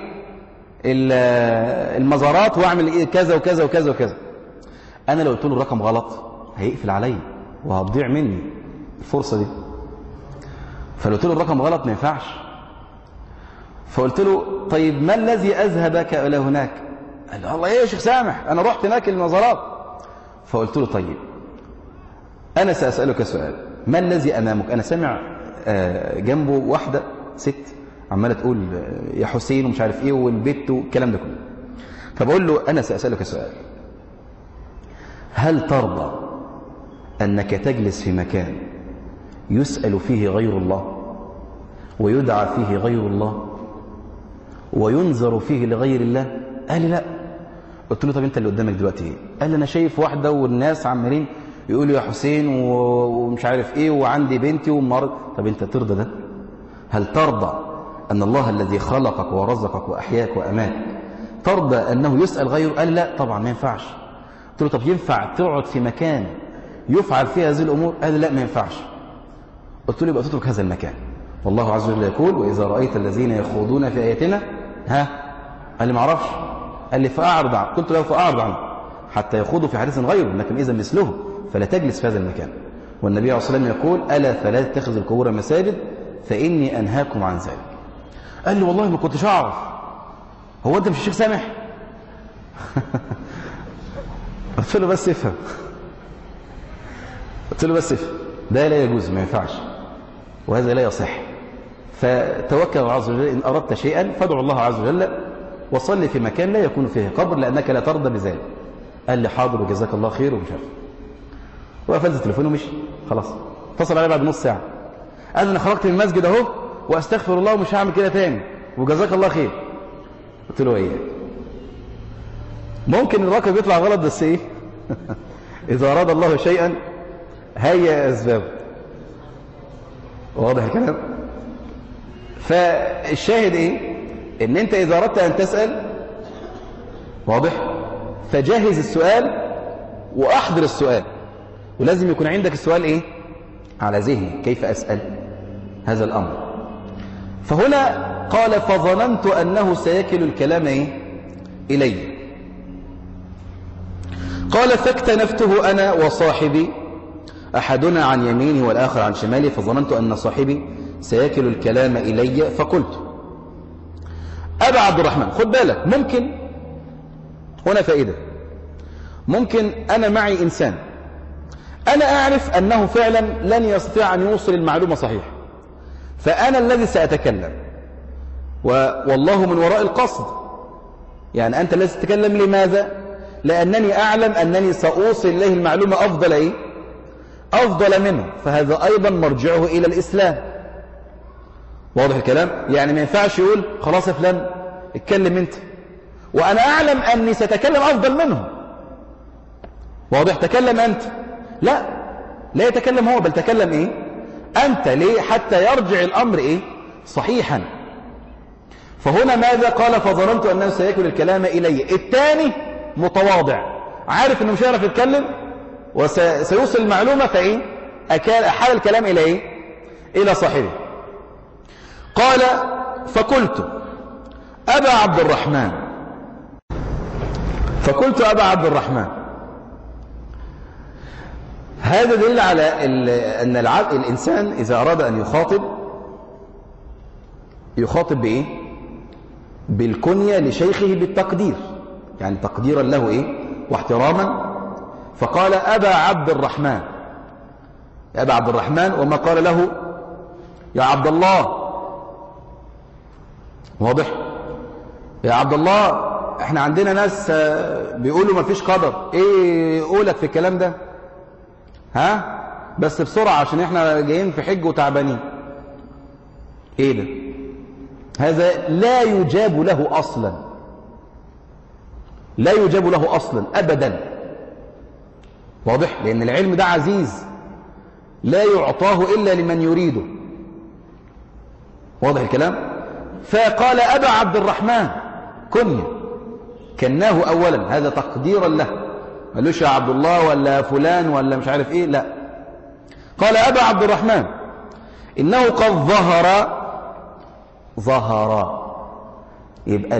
المزارات، واعمل ايه كذا وكذا وكذا وكذا. انا لو قلت له الرقم غلط هيقفل عليا وهتضيع مني الفرصه دي. فلو قلت له الرقم غلط ما ينفعش. فقلت له طيب ما الذي اذهبك الى هناك؟ قال له الله ايه يا شيخ سامح انا رحت هناك المزارات. فقلت له طيب انا ساسالك سؤال، ما الذي امامك؟ انا سامع جنبه واحده ست عماله تقول يا حسين ومش عارف ايه والبيت والكلام ده كله. فبقول له انا ساسالك سؤال، هل ترضى انك تجلس في مكان يسال فيه غير الله، ويدعى فيه غير الله، وينذر فيه لغير الله؟ قال لي لا. قلت له طب انت اللي قدامك دلوقتي ايه؟ قال لي انا شايف واحده والناس عمالين يقولوا يا حسين ومش عارف ايه وعندي بنتي ومرض. طب انت ترضى ده؟ هل ترضى ان الله الذي خلقك ورزقك واحياك واماتك ترضى انه يسال غيره؟ قال لي لا طبعا ما ينفعش. قلت له طب ينفع تقعد في مكان يفعل فيه هذه الامور؟ قال لي لا ما ينفعش. قلت له يبقى تترك هذا المكان، والله عز وجل يقول واذا رايت الذين يخوضون في اياتنا قال لي ما اعرفش. قال لي فاعرض عنه. قلت له فاعرض عنه حتى يخوضوا في حديث غيره، لكن اذا مثله فلا تجلس في هذا المكان. والنبي عليه الصلاه والسلام يقول الا فلا تتخذوا القبور مساجد فاني انهاكم عن ذلك. قال لي والله ما كنتش اعرف. هو انت مش الشيخ سامح؟ قلت له بس افهم. قلت له بس افهم، ده لا يجوز ما ينفعش، وهذا لا يصح. فتوكل على الله عز وجل، إن أردت شيئا فادعو الله عز وجل وصلي في مكان لا يكون فيه قبر لأنك لا ترضى بذلك. قال لي حاضر وجزاك الله خير ومش عارف. وقفلت التليفون ومشي خلاص. اتصل علي بعد نص ساعة قال لي أنا خرجت من المسجد أهو وأستغفر الله ومش هعمل كده تاني وجزاك الله خير. قلت له إيه؟ ممكن الرقم يطلع غلط بس إيه؟ إذا أراد الله شيئا هيا أسباب. واضح الكلام؟ فالشاهد إيه؟ إن أنت إذا أردت أن تسأل واضح؟ فجهز السؤال وأحضر السؤال، ولازم يكون عندك السؤال إيه؟ على ذهني كيف أسأل هذا الأمر. فهنا قال فظننت أنه سيكل الكلام إيه؟ إلي. قال فاكتنفته أنا وصاحبي أحدنا عن يمينه والآخر عن شماله، فظننت أن صاحبي سيكل الكلام إلي فقلت أبا عبد الرحمن. خد بالك، ممكن هنا فائدة، ممكن أنا معي إنسان أنا أعرف أنه فعلا لن يستطيع أن يوصل المعلومة صحيح، فأنا الذي سأتكلم والله من وراء القصد. يعني أنت الذي تتكلم. لماذا؟ لأنني أعلم أنني سأوصل إليه المعلومة أفضل إيه؟ أفضل منه، فهذا أيضا مرجعه إلى الإسلام. واضح الكلام؟ يعني ما ينفعش يقول خلاص يا فلان اتكلم أنت وأنا أعلم أني ستكلم أفضل منه. واضح؟ تكلم أنت. لا يتكلم هو، بل تكلم إيه؟ أنت. ليه؟ حتى يرجع الأمر إيه؟ صحيحا. فهنا ماذا قال؟ فظننت أنه سيكل الكلام إلي. الثاني متواضع، عارف أنه مش هيعرف يتكلم وسيوصل المعلومة، فإيه؟ أحال الكلام إلى إيه؟ إلى صاحبه. قال فقلت أبا عبد الرحمن. فقلت أبا عبد الرحمن هذا دليل على أن الإنسان إذا أراد أن يخاطب بإيه؟ بالكنية لشيخه بالتقدير، يعني تقديرا له إيه؟ واحتراما. فقال أبا عبد الرحمن، يا أبا عبد الرحمن، وما قال له يا عبد الله. واضح؟ يا عبد الله، احنا عندنا ناس بيقولوا ما فيش قدر، ايه قولك في الكلام ده؟ ها؟ بس بسرعة عشان احنا جايين في حج وتعبانين. ايه ده؟ هذا لا يجاب له اصلا، لا يجاب له اصلا ابدا. واضح؟ لان العلم ده عزيز لا يعطاه الا لمن يريده. واضح الكلام؟ فقال أبا عبد الرحمن كنية، كناه أولا، هذا تقديرا له، ما قالوش يا عبد الله ولا فلان ولا مش عارف إيه، لا، قال أبا عبد الرحمن إنه قد ظهر. يبقى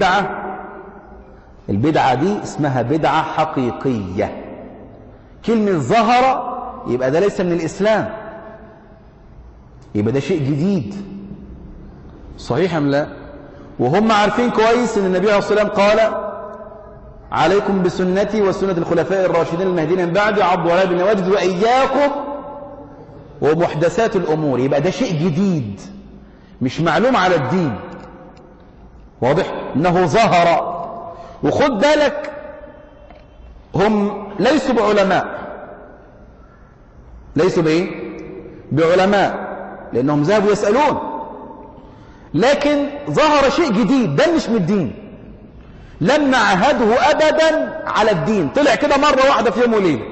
البدعة دي اسمها بدعة حقيقية. كلمة ظهر يبقى ده ليس من الإسلام، يبقى ده شيء جديد. صحيح أم لا؟ وهم عارفين كويس ان النبي عليه الصلاة والسلام قال عليكم بسنتي وسنة الخلفاء الراشدين المهديين من بعدي عضوا عليها بالنواجذ وإياكم ومحدثات الأمور. يبقى ده شيء جديد مش معلوم على الدين. واضح؟ انه ظهر. وخد بالك هم ليسوا بعلماء، ليسوا بايه؟ بعلماء، لانهم ذهبوا يسألون، لكن ظهر شيء جديد، ده مش من الدين، لم نعهده أبدا على الدين، طلع كده مرة واحدة في يوم وليلة.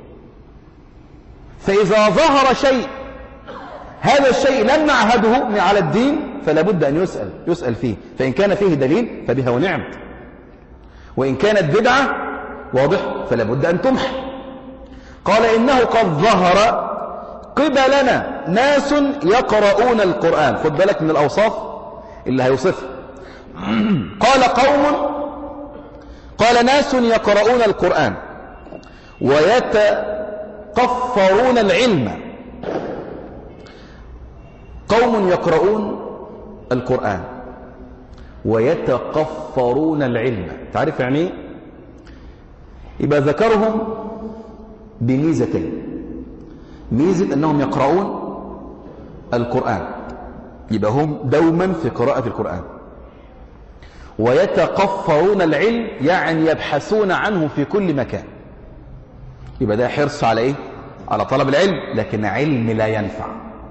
فإذا ظهر شيء هذا الشيء لم نعهده على الدين فلا بد أن يسأل فيه، فإن كان فيه دليل فبها ونعمت، وإن كانت بدعة واضح فلا بد أن تمحى. قال إنه قد ظهر قبلنا ناس يقرؤون القرآن. خد بالك من الأوصاف اللي هيوصفها. قال ناس يقرؤون القرآن ويتقفرون العلم. قوم يقرؤون القرآن ويتقفرون العلم، تعرف يعني ايه؟ يبقى ذكرهم بميزتين: ميزة أنهم يقرؤون القرآن، يبقى هم دوما في قراءة القرآن، ويتقفرون العلم يعني يبحثون عنه في كل مكان. يبقى ده حرص على إيه؟ على طلب العلم، لكن علم لا ينفع.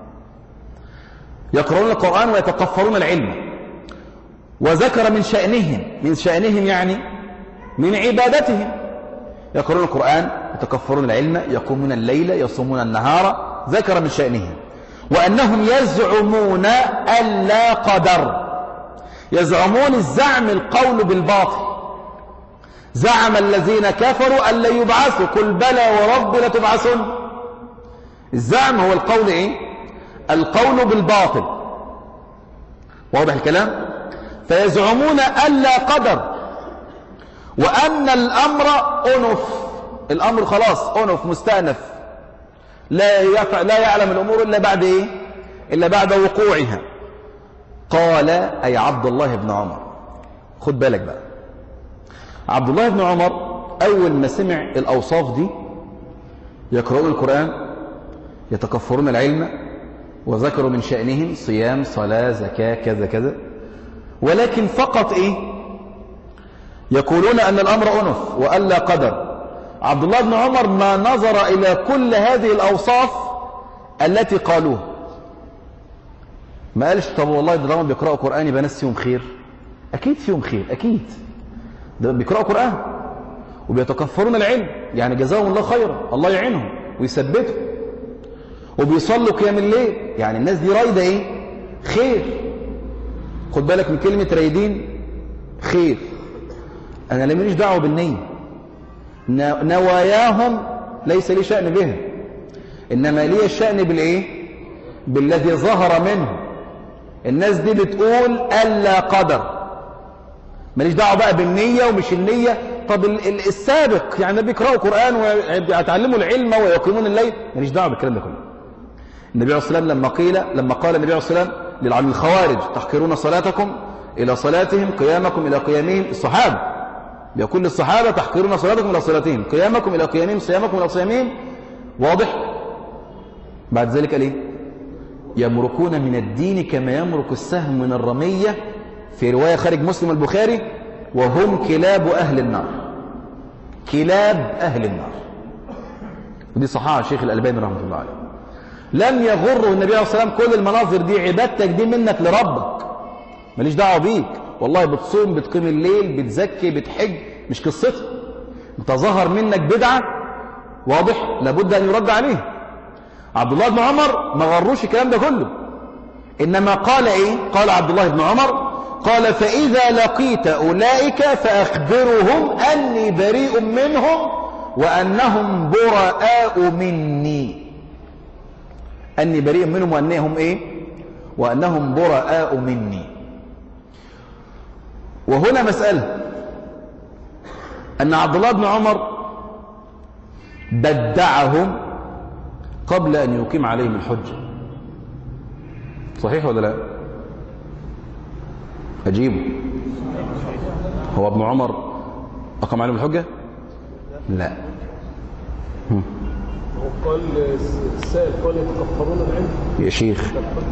يقرؤون القرآن ويتقفرون العلم. وذكر من شأنهم يعني من عبادتهم. يقرؤون القرآن يتكفرون العلم، يقومون الليل، يصومون النهار. ذكر من شأنهم وأنهم يزعمون ألا قدر. يزعمون الزعم القول بالباطل. زعم الذين كفروا أن لا يبعثوا، قل بلى ورب لتبعثن. الزعم هو القول إيه؟ القول بالباطل. واضح الكلام؟ فيزعمون ألا قدر، وأن الأمر أنف، الأمر خلاص أنف مستأنف، لا يعلم الأمور إلا بعد إيه؟ إلا بعد وقوعها. قال أي عبد الله بن عمر. خد بالك بقى، عبد الله بن عمر أول ما سمع الأوصاف دي، يقرؤون القرآن، يتكفرون العلم، وذكروا من شأنهم صيام، صلاة، زكاة، كذا كذا، ولكن فقط إيه؟ يقولون أن الأمر أنف وألا قدر. عبد الله بن عمر ما نظر إلى كل هذه الأوصاف التي قالوها، ما قالش طب والله ده لما بيقرأوا قرآن يبقى ناس فيهم خير. أكيد فيهم خير، أكيد ده بيقرأوا قرآن وبيتكفرون العلم، يعني جزاهم الله خيرا، الله يعينهم ويثبتهم، وبيصلوا قيام الليل، يعني الناس دي رايدة إيه؟ خير. خد بالك من كلمة رايدين خير. أنا لا ماليش دعوة بالنية، نواياهم ليس لي شأن بها، إنما لي الشأن بالإيه؟ بالذي ظهر منه. الناس دي بتقول ألا قدر، ماليش دعوة بقى بالنية ومش النية، طب السابق يعني بيقرأوا قرآن ويتعلموا العلم ويقيمون الليل، ماليش دعوه بالكلام ده كله. النبي عليه الصلاة والسلام لما قال النبي عليه الصلاة والسلام للخوارج تحقرون صلاتكم إلى صلاتهم قيامكم إلى قيامهم، الصحابة بيقول للصحابة تحقرون صلاتكم إلى صلاتهم قيامكم إلى قيامهم صيامكم إلى صيامهم، واضح؟ بعد ذلك قال إيه؟ يمرقون من الدين كما يمرق السهم من الرمية، في رواية خارج مسلم البخاري، وهم كلاب أهل النار. كلاب أهل النار. ودي صحاح الشيخ الألباني رحمه الله عليه. لم يغره النبي عليه الصلاة والسلام كل المناظر دي، عبادتك دي منك لربك، ماليش دعوه بيك. والله بتصوم بتقيم الليل بتزكي بتحج، مش قصتها. انت ظهر منك بدعة، واضح، لابد أن يرد عليه. عبد الله بن عمر ما غروش الكلام ده كله، إنما قال إيه؟ قال عبد الله بن عمر قال فإذا لقيت أولئك فأخبرهم أني بريء منهم وأنهم براء مني. أني بريء منهم وأنهم إيه؟ وأنهم براء مني. وهنا مسألة أن عبد الله بن عمر بدعهم قبل أن يقيم عليهم الحجة. صحيح ولا لا؟ أجيبه. هو ابن عمر أقام عليهم الحجة؟ لا. وقال السائل قال يتكفرون العلم. يا شيخ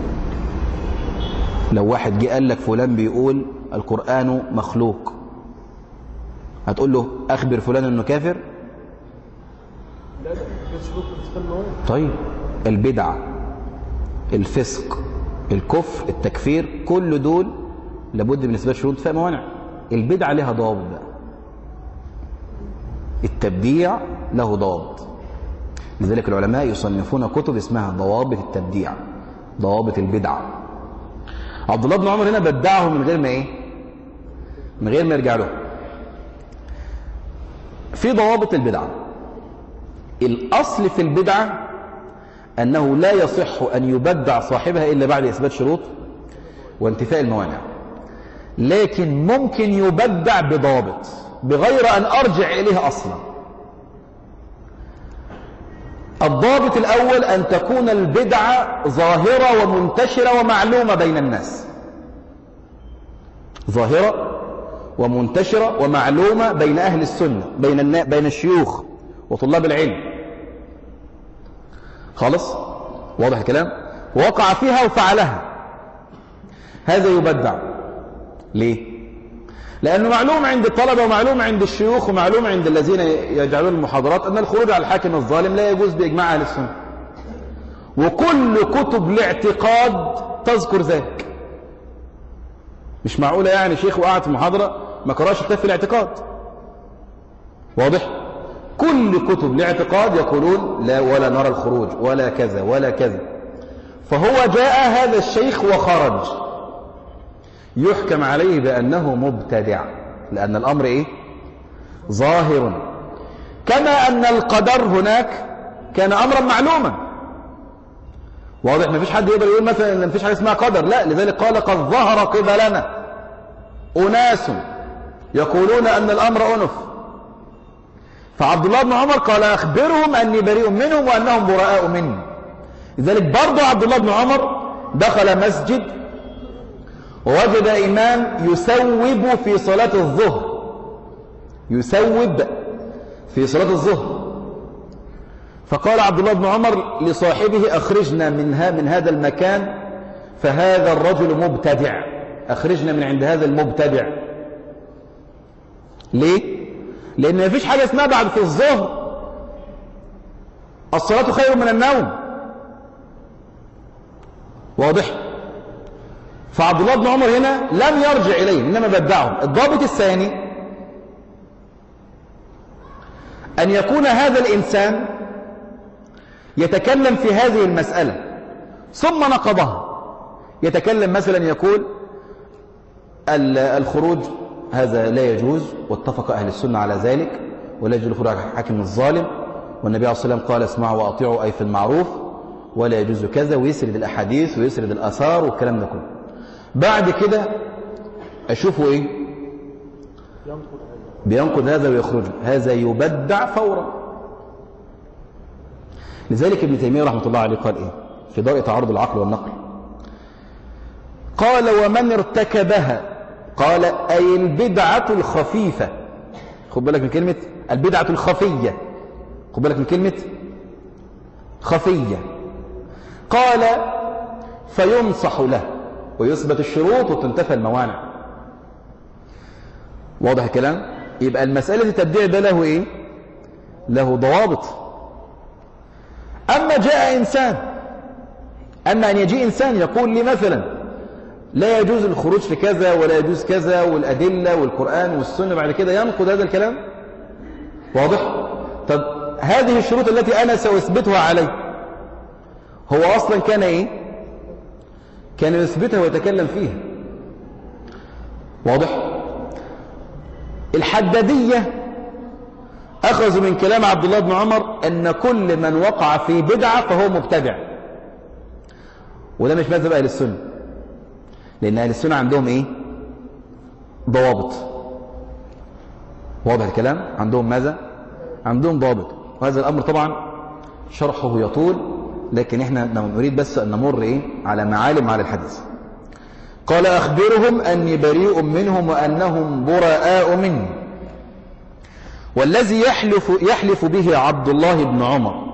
لو واحد جه قال لك فلان بيقول القرآن مخلوق، هتقول له أخبر فلان أنه كافر؟ لا لا، طيب البدعة الفسق الكفر التكفير كل دول لابد من إثبات شروط فيها موانع. البدعة لها ضابط بقى، التبديع له ضابط. لذلك العلماء يصنفون كتب اسمها ضوابط التبديع، ضوابط البدعة. عبد الله بن عمر هنا بدعه من غير ما ايه؟ من غير ما يرجع له. في ضوابط البدعة، الأصل في البدعة أنه لا يصح أن يبدع صاحبها إلا بعد إثبات شروط وانتفاء الموانع، لكن ممكن يبدع بضابط بغير أن أرجع إليها أصلا. الضابط الأول أن تكون البدعة ظاهرة ومنتشرة ومعلومة بين الناس، ظاهرة ومنتشرة ومعلومة بين أهل السنة، بين الشيوخ وطلاب العلم. خلاص واضح الكلام؟ وقع فيها وفعلها، هذا يبدع. ليه؟ لأنه معلوم عند الطلبة ومعلوم عند الشيوخ ومعلوم عند الذين يجعلون المحاضرات أن الخروج على الحاكم الظالم لا يجوز بإجماع أهل السنة، وكل كتب الاعتقاد تذكر ذلك. مش معقولة يعني شيخ وقعد في محاضرة ما قراش كتاب في الاعتقاد، واضح؟ كل كتب الاعتقاد يقولون لا ولا نرى الخروج ولا كذا ولا كذا. فهو جاء هذا الشيخ وخرج، يحكم عليه بأنه مبتدع، لأن الأمر إيه؟ ظاهر. كما أن القدر هناك كان أمرا معلوما، واضح؟ ما فيش حد يقدر يقول مثلا إن ما فيش حاجة اسمها قدر، لا. لذلك قال قد ظهر قبلنا أناس يقولون أن الأمر أنف. فعبد الله بن عمر قال أخبرهم أني بريء منهم وأنهم براء مني. لذلك برضو عبد الله بن عمر دخل مسجد ووجد إمام يسوب في صلاة الظهر، يسوب في صلاة الظهر. فقال عبد الله بن عمر لصاحبه أخرجنا من هذا المكان، فهذا الرجل مبتدع، أخرجنا من عند هذا المبتدع. ليه؟ لأن ما فيش حاجة اسمها بعد في الظهر الصلاة خير من النوم، واضح؟ فعبد الله بن عمر هنا لم يرجع إليه إنما بدعهم. الضابط الثاني أن يكون هذا الإنسان يتكلم في هذه المسألة ثم نقضها. يتكلم مثلا يقول الخروج هذا لا يجوز، واتفق أهل السنة على ذلك، ولا يجوز الخروج على الحاكم الظالم، والنبي عليه الصلاة والسلام قال اسمعوا وأطيعوا أي في المعروف، ولا يجوز كذا، ويسرد الأحاديث ويسرد الآثار والكلام ده كله. بعد كده أشوفه إيه؟ بينقض هذا ويخرجه، هذا يبدع فورا. لذلك ابن تيمية رحمة الله عليه قال إيه في درء تعارض العقل والنقل؟ قال ومن ارتكبها، قال أي البدعة الخفيفة. خد بالك من كلمة البدعة الخفية، خد بالك من كلمة خفية. قال فينصح له ويثبت الشروط وتنتفى الموانع. واضح الكلام؟ يبقى المسألة التبديع ده له إيه؟ له ضوابط. أما جاء إنسان، أما أن يجيء إنسان يقول لي مثلا لا يجوز الخروج في كذا ولا يجوز كذا والأدلة والقرآن والسنة، بعد كده ينقض هذا الكلام. واضح؟ طب هذه الشروط التي أنا سأثبتها عليه هو أصلا كان إيه؟ كان يثبتها ويتكلم فيها. واضح؟ الحدادية أخذوا من كلام عبد الله بن عمر أن كل من وقع في بدعة فهو مبتدع، وده مش مذهب أهل السنة، لأن أهل السنة عندهم إيه؟ ضوابط. واضح الكلام؟ عندهم ماذا؟ عندهم ضوابط. وهذا الأمر طبعا شرحه يطول، لكن احنا نريد بس أن نمر إيه؟ على معالم على الحديث. قال أخبرهم أني بريء منهم وأنهم براء مني. والذي يحلف به عبد الله بن عمر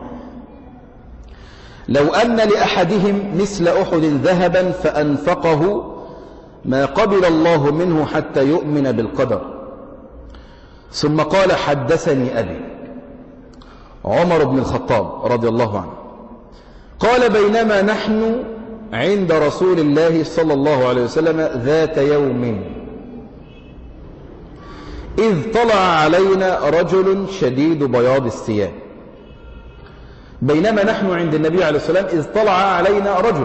لو أن لأحدهم مثل أحد ذهبا فأنفقه ما قبل الله منه حتى يؤمن بالقدر. ثم قال حدثني أبي عمر بن الخطاب رضي الله عنه قال بينما نحن عند رسول الله صلى الله عليه وسلم ذات يوم إذ طلع علينا رجل شديد بياض الثياب. بينما نحن عند النبي عليه الصلاة والسلام إذ طلع علينا رجل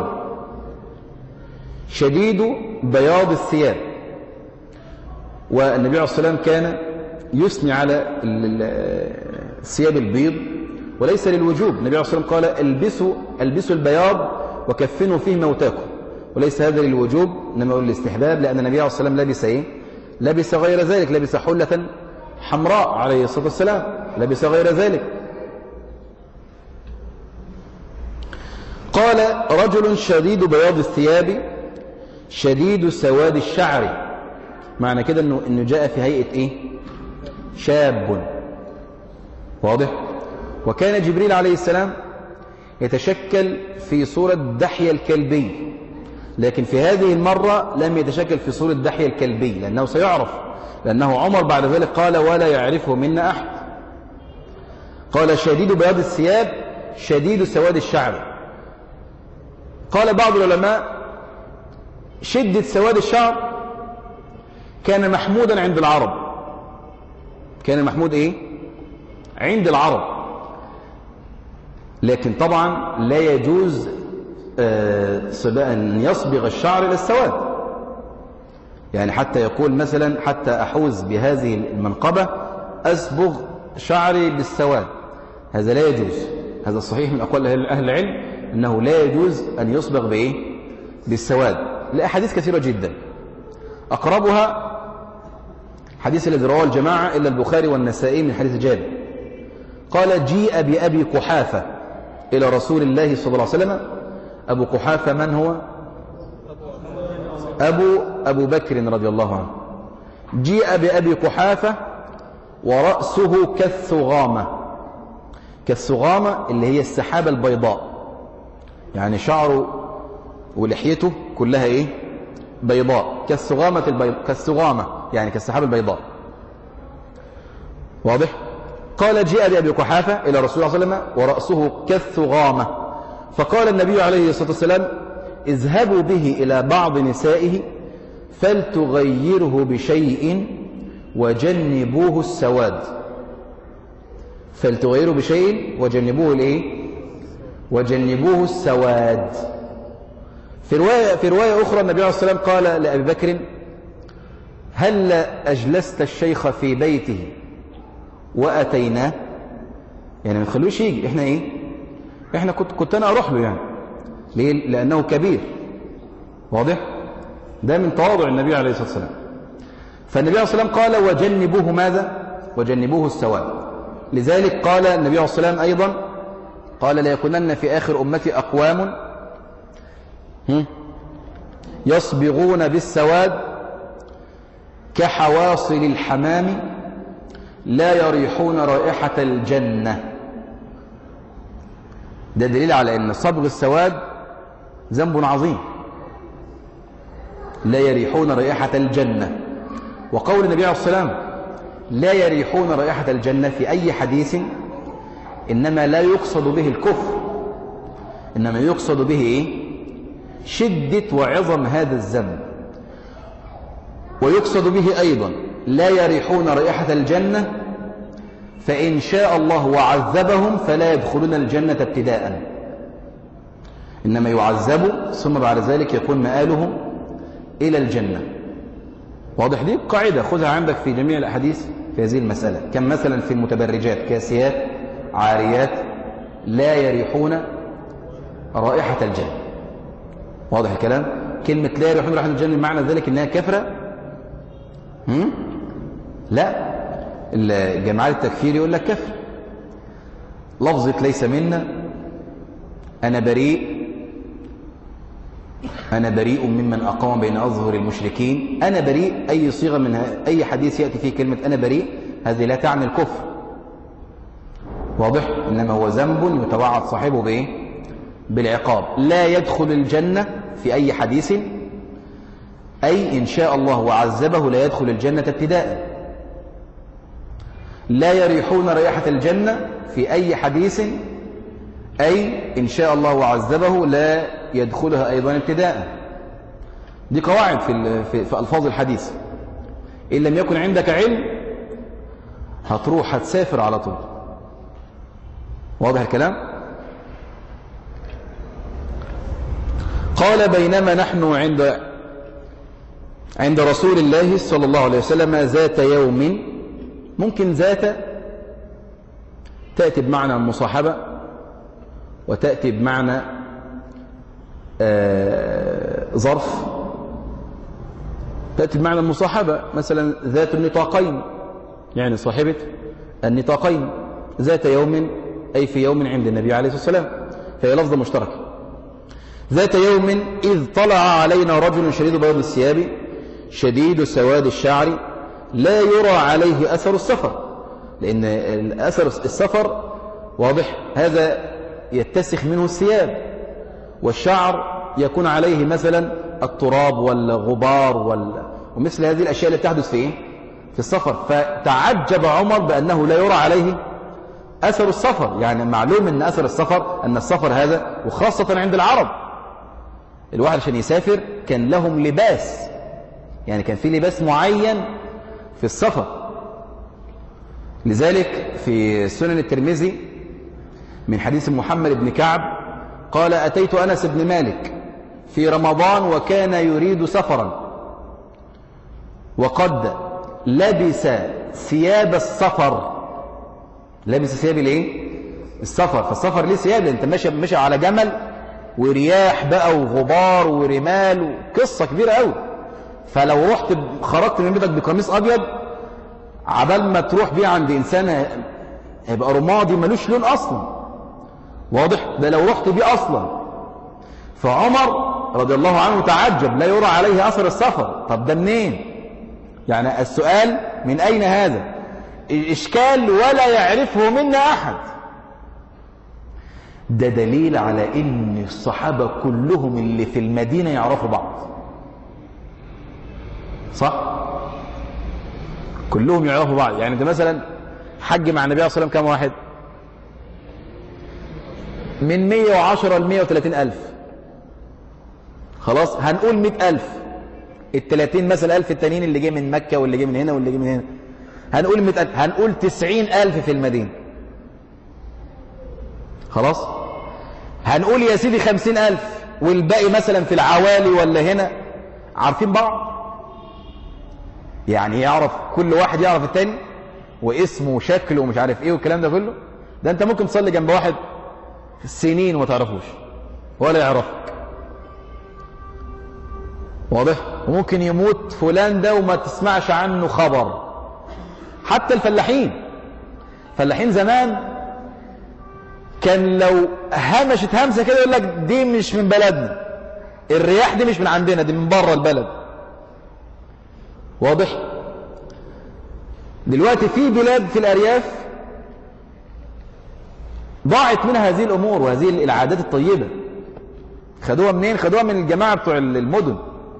شديد بياض الثياب. والنبي عليه الصلاة والسلام كان يثني على الثياب البيض وليس للوجوب. النبي عليه الصلاة والسلام قال البسوا البياض وكفنوا فيه موتاكم، وليس هذا للوجوب إنما هو للاستحباب، لأن النبي عليه الصلاة والسلام لبس إيه؟ لبس غير ذلك، لبس حلة حمراء عليه الصلاة والسلام، لبس غير ذلك. قال رجل شديد بياض الثياب شديد سواد الشعر. معنى كده إنه جاء في هيئة إيه؟ شاب. واضح؟ وكان جبريل عليه السلام يتشكل في صورة دحية الكلبي، لكن في هذه المرة لم يتشكل في صورة دحية الكلبي، لأنه سيعرف، لأنه عمر بعد ذلك قال ولا يعرفه منا أحد. قال شديد بياض الثياب شديد سواد الشعر. قال بعض العلماء شدة سواد الشعر كان محمودا عند العرب. كان محمود إيه؟ عند العرب، لكن طبعا لا يجوز أن يصبغ الشعر إلى السواد، يعني حتى يقول مثلا حتى أحوز بهذه المنقبة أصبغ شعري بالسواد، هذا لا يجوز. هذا الصحيح من أقوال أهل العلم أنه لا يجوز أن يصبغ بإيه؟ بالسواد، لأحاديث كثيرة جدا. أقربها حديث الذي رواه الجماعة إلا البخاري والنسائي من حديث جابر قال جيء بأبي قحافة إلى رسول الله صلى الله عليه وسلم. أبو قحافة من هو؟ أبو بكر رضي الله عنه. جيء بأبي قحافة ورأسه كالثغامة. كالثغامة اللي هي السحابة البيضاء، يعني شعره ولحيته كلها إيه؟ بيضاء. كالثغامة يعني كالسحابة البيضاء. واضح؟ قال جاء بأبي قحافة إلى رسول الله صلى الله عليه وسلم ورأسه كالثغامة. فقال النبي عليه الصلاة والسلام اذهبوا به إلى بعض نسائه فلتغيره بشيء وجنبوه السواد. فلتغيره بشيء وجنبوه الإيه؟ وجنبوه السواد. في رواية أخرى النبي عليه الصلاة والسلام قال لأبي بكر هل أجلست الشيخ في بيته وأتيناه؟ يعني ما نخلوش يجي، احنا ايه؟ احنا كنت انا اروح له، يعني ليه؟ لأنه كبير. واضح؟ ده من تواضع النبي عليه الصلاة والسلام. فالنبي عليه الصلاة والسلام قال وجنبوه ماذا؟ وجنبوه السواد. لذلك قال النبي عليه الصلاة والسلام أيضا، قال لا يكونن في آخر أمتي أقوام يصبغون بالسواد كحواصل الحمام لا يريحون رائحة الجنة. ده دليل على أن صبغ السواد ذنب عظيم، لا يريحون رائحة الجنة. وقول النبي عليه الصلاة والسلام لا يريحون رائحة الجنة في أي حديث إنما لا يقصد به الكفر، إنما يقصد به إيه؟ شدة وعظم هذا الذنب. ويقصد به أيضا لا يريحون رائحة الجنة فإن شاء الله وعذبهم فلا يدخلون الجنة ابتداء، إنما يعذبوا ثم بعد ذلك يكون مآلهم إلى الجنة. واضح؟ دي قاعدة خذها عندك في جميع الأحاديث في هذه المسألة. كم مثلا في المتبرجات كاسيات عاريات لا يريحون رائحة الجنة. واضح الكلام؟ كلمة لا يريحون رائحة الجنة معنى ذلك إنها كفرة؟ لا، الجماعات التكفير يقول لك كفر. لفظة ليس منا، أنا بريء ممن أقام بين أظهر المشركين، أنا بريء، أي صيغة من أي حديث يأتي فيه كلمة أنا بريء هذه لا تعني الكفر. واضح؟ إنما هو ذنب يتوعد صاحبه بإيه؟ بالعقاب. لا يدخل الجنة في أي حديث أي إن شاء الله وعذبه لا يدخل الجنة ابتداء. لا يريحون رائحة الجنة في أي حديث أي إن شاء الله وعذبه لا يدخلها أيضا ابتداء. دي قواعد في ألفاظ الحديث. إن لم يكن عندك علم هتروح هتسافر على طول. واضح الكلام؟ قال بينما نحن عند رسول الله صلى الله عليه وسلم ذات يوم. ممكن ذات تأتي بمعنى المصاحبة وتأتي بمعنى ظرف. تأتي بمعنى المصاحبة مثلا ذات النطاقين، يعني صاحبة النطاقين. ذات يوم أي في يوم عند النبي عليه الصلاة والسلام، فهي لفظة مشتركة. ذات يوم إذ طلع علينا رجل شديد بياض الثياب شديد سواد الشعر لا يرى عليه أثر السفر، لأن أثر السفر واضح هذا يتسخ منه الثياب، والشعر يكون عليه مثلا التراب والغبار ومثل هذه الأشياء التي تحدث في في السفر. فتعجب عمر بأنه لا يرى عليه أثر السفر. يعني معلوم أن أثر السفر أن السفر هذا، وخاصة عند العرب الواحد عشان يسافر كان لهم لباس، يعني كان في لباس معين في السفر. لذلك في سنن الترمذي من حديث محمد بن كعب قال أتيت أنس بن مالك في رمضان وكان يريد سفرا وقد لبس ثياب السفر. لبس ثياب الايه؟ السفر. فالسفر ليه ثياب، لأن انت ماشي على جمل ورياح بقى وغبار ورمال وقصة كبيرة قوي. فلو رحت خرجت من بيتك بقميص أبيض عبال ما تروح بيه عند إنسان هيبقى رمادي ملوش لون أصلا. واضح؟ ده لو رحت بيه أصلا. فعمر رضي الله عنه تعجب لا يرى عليه أثر السفر. طب ده منين؟ يعني السؤال من أين هذا؟ إشكال ولا يعرفه منا أحد. ده دليل على إن الصحابة كلهم اللي في المدينة يعرفوا بعض. صح؟ كلهم يعرفوا بعض. يعني ده مثلا حج مع النبي صلى الله عليه وسلم كم واحد؟ من 110 ل 130 ألف. خلاص هنقول 100 ألف. ال30 مثلا ألف التانيين اللي جه من مكة واللي جه من هنا واللي جه من هنا هنقول 100 ألف. هنقول 90 ألف في المدينة. خلاص هنقول يا سيدي 50 ألف والباقي مثلا في العوالي ولا هنا عارفين بعض. يعني يعرف كل واحد يعرف التاني واسمه وشكله ومش عارف ايه والكلام ده كله. ده انت ممكن تصلي جنب واحد سنين وما تعرفوش ولا يعرفك. واضح؟ وممكن يموت فلان ده وما تسمعش عنه خبر حتى الفلاحين زمان كان لو همشت همسة كده يقول لك دي مش من بلدنا، الرياح دي مش من عندنا، دي من بره البلد. واضح؟ دلوقتي في بلاد في الأرياف ضاعت منها هذه الأمور وهذه العادات الطيبة. خدوها منين؟ خدوها من الجماعة بتوع المدن.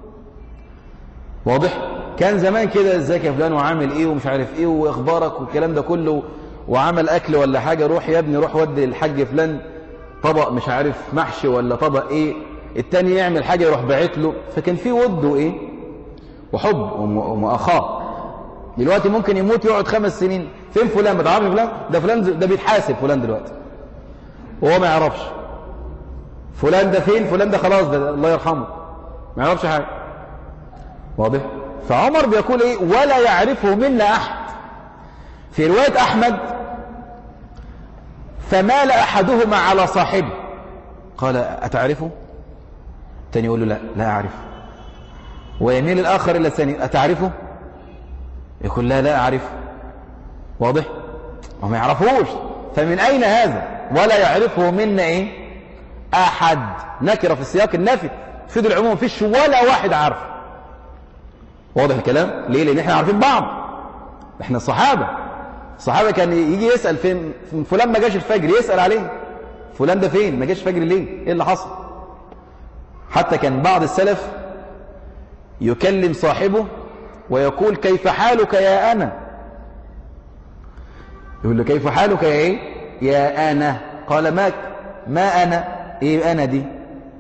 واضح؟ كان زمان كده ازيك يا فلان وعامل ايه ومش عارف ايه واخبارك والكلام ده كله، وعمل اكل ولا حاجة، روح يا ابني روح ودي الحاج فلان طبق مش عارف محشي ولا طبق ايه، التاني يعمل حاجة يروح باعت له. فكان في ود وايه وحب ومؤاخاة. دلوقتي ممكن يموت يقعد 5 سنين، فين فلان؟ ما تعرفش فلان؟ ده فلان ده بيتحاسب فلان دلوقتي وهو ما يعرفش فلان ده فين، فلان ده خلاص ده الله يرحمه ما يعرفش حاجة. واضح؟ فعمر بيقول ايه؟ ولا يعرفه منا احد. في رواية احمد فمال احدهما على صاحبه قال اتعرفه؟ الثاني يقول له لا اعرفه. ويميل الاخر الى الثاني اتعرفه؟ يقول لا اعرفه. واضح؟ وما يعرفوش. فمن اين هذا؟ ولا يعرفه منا ايه احد، نكره في السياق النفي تفيد العموم، مفيش ولا واحد عارف. واضح الكلام؟ ليه؟ لان احنا عارفين بعض، احنا الصحابه كان يجي يسال فين فلان ما جاش الفجر، يسال عليه فلان ده فين ما جاش الفجر ليه، ايه اللي حصل. حتى كان بعض السلف يكلم صاحبه ويقول كيف حالك يا انا، يقول له كيف حالك يا ايه يا انا، قال ما انا، ايه انا دي؟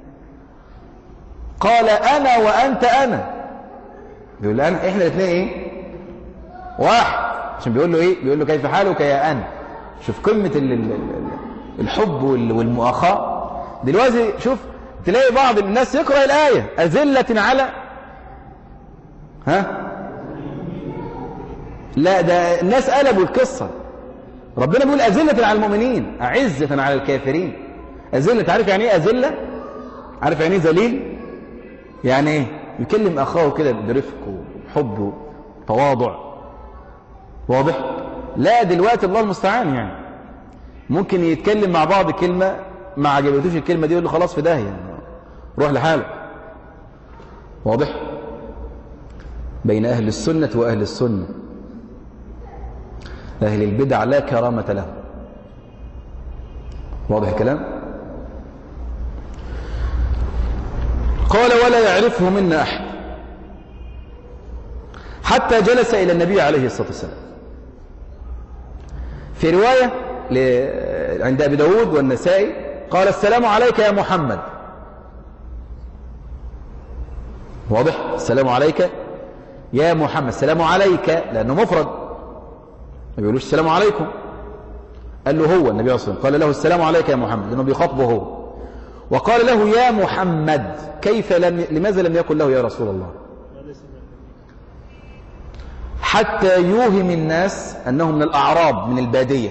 قال انا وانت انا. بيقول له احنا الاثنين ايه واحد، عشان بيقول له ايه؟ بيقول له كيف حالك يا انا. شوف قمة الحب والمؤاخاة. دلوقتي شوف تلاقي بعض الناس يقرأ الآية أذلة على لا، ده الناس قلبوا القصة. ربنا بيقول أذلة على المؤمنين أعزة على الكافرين. أذلة، عارف يعني ايه أذلة؟ عارف يعني ايه ذليل؟ يعني ايه؟ يكلم أخاه كده برفق وحب وتواضع. واضح؟ لا دلوقتي الله المستعان، يعني ممكن يتكلم مع بعض كلمة ما عجبتوش الكلمة دي يقول له خلاص في داهية يعني روح لحالك. واضح؟ بين أهل السنة وأهل السنة، أهل البدع لا كرامة لهم. واضح الكلام؟ قال ولا يعرفه منا أحد حتى جلس إلى النبي عليه الصلاة والسلام. في رواية عند أبي داود والنسائي قال السلام عليك يا محمد. واضح؟ السلام عليك يا محمد، السلام عليك لأنه مفرد، ما بيقولوش السلام عليكم. قال له هو النبي صلى الله عليه وسلم قال له السلام عليك يا محمد لأنه بيخاطبه هو. وقال له يا محمد لماذا لم يقل له يا رسول الله؟ حتى يوهم الناس أنه من الأعراب من البادية،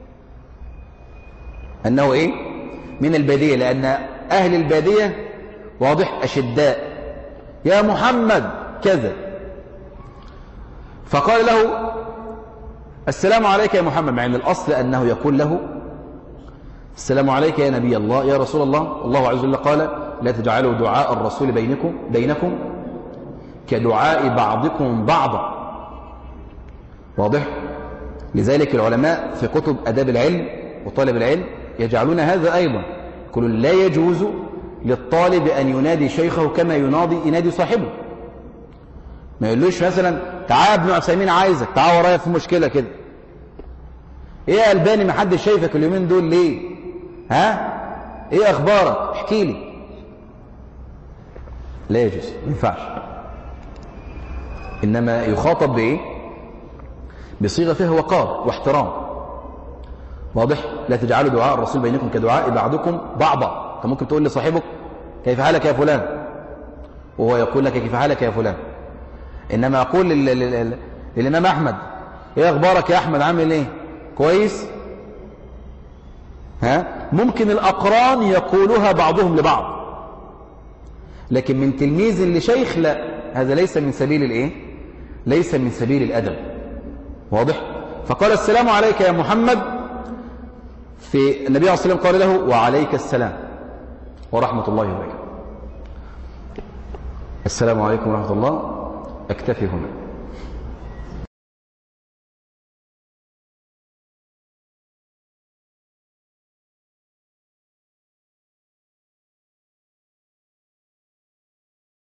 أنه إيه؟ من البادية، لأن أهل البادية واضح أشداء. يا محمد كذا. فقال له السلام عليك يا محمد، مع أن الأصل أنه يقول له السلام عليك يا نبي الله يا رسول الله. الله عز وجل قال لا تجعلوا دعاء الرسول بينكم كدعاء بعضكم بعضا. واضح؟ لذلك العلماء في كتب أداب العلم وطالب العلم يجعلون هذا أيضا، يقولون لا يجوز للطالب أن ينادي شيخه كما ينادي صاحبه. ما يقولوش مثلا تعال ابن عثيمين عايزك، تعال ورايا في مشكلة كده. ايه يا ألباني ما حدش شايفك اليومين دول ليه؟ ايه أخبارك؟ احكي لي. لا يجوز، ما ينفعش. إنما يخاطب بإيه؟ بصيغة فيها وقار واحترام. واضح؟ لا تجعلوا دعاء الرسول بينكم كدعاء بعضكم بعضا. انت ممكن تقول لصاحبك كيف حالك يا فلان وهو يقول لك كيف حالك يا فلان. إنما أقول للإمام أحمد ايه أخبارك يا أحمد، عامل ايه؟ كويس؟ ممكن الأقران يقولها بعضهم لبعض، لكن من تلميذ لشيخ لا، هذا ليس من سبيل الايه؟ ليس من سبيل الأدب. واضح؟ فقال السلام عليك يا محمد، في النبي عليه الصلاة والسلام قال له وعليك السلام ورحمة الله وبركاته. السلام عليكم ورحمة الله. أكتفي هنا.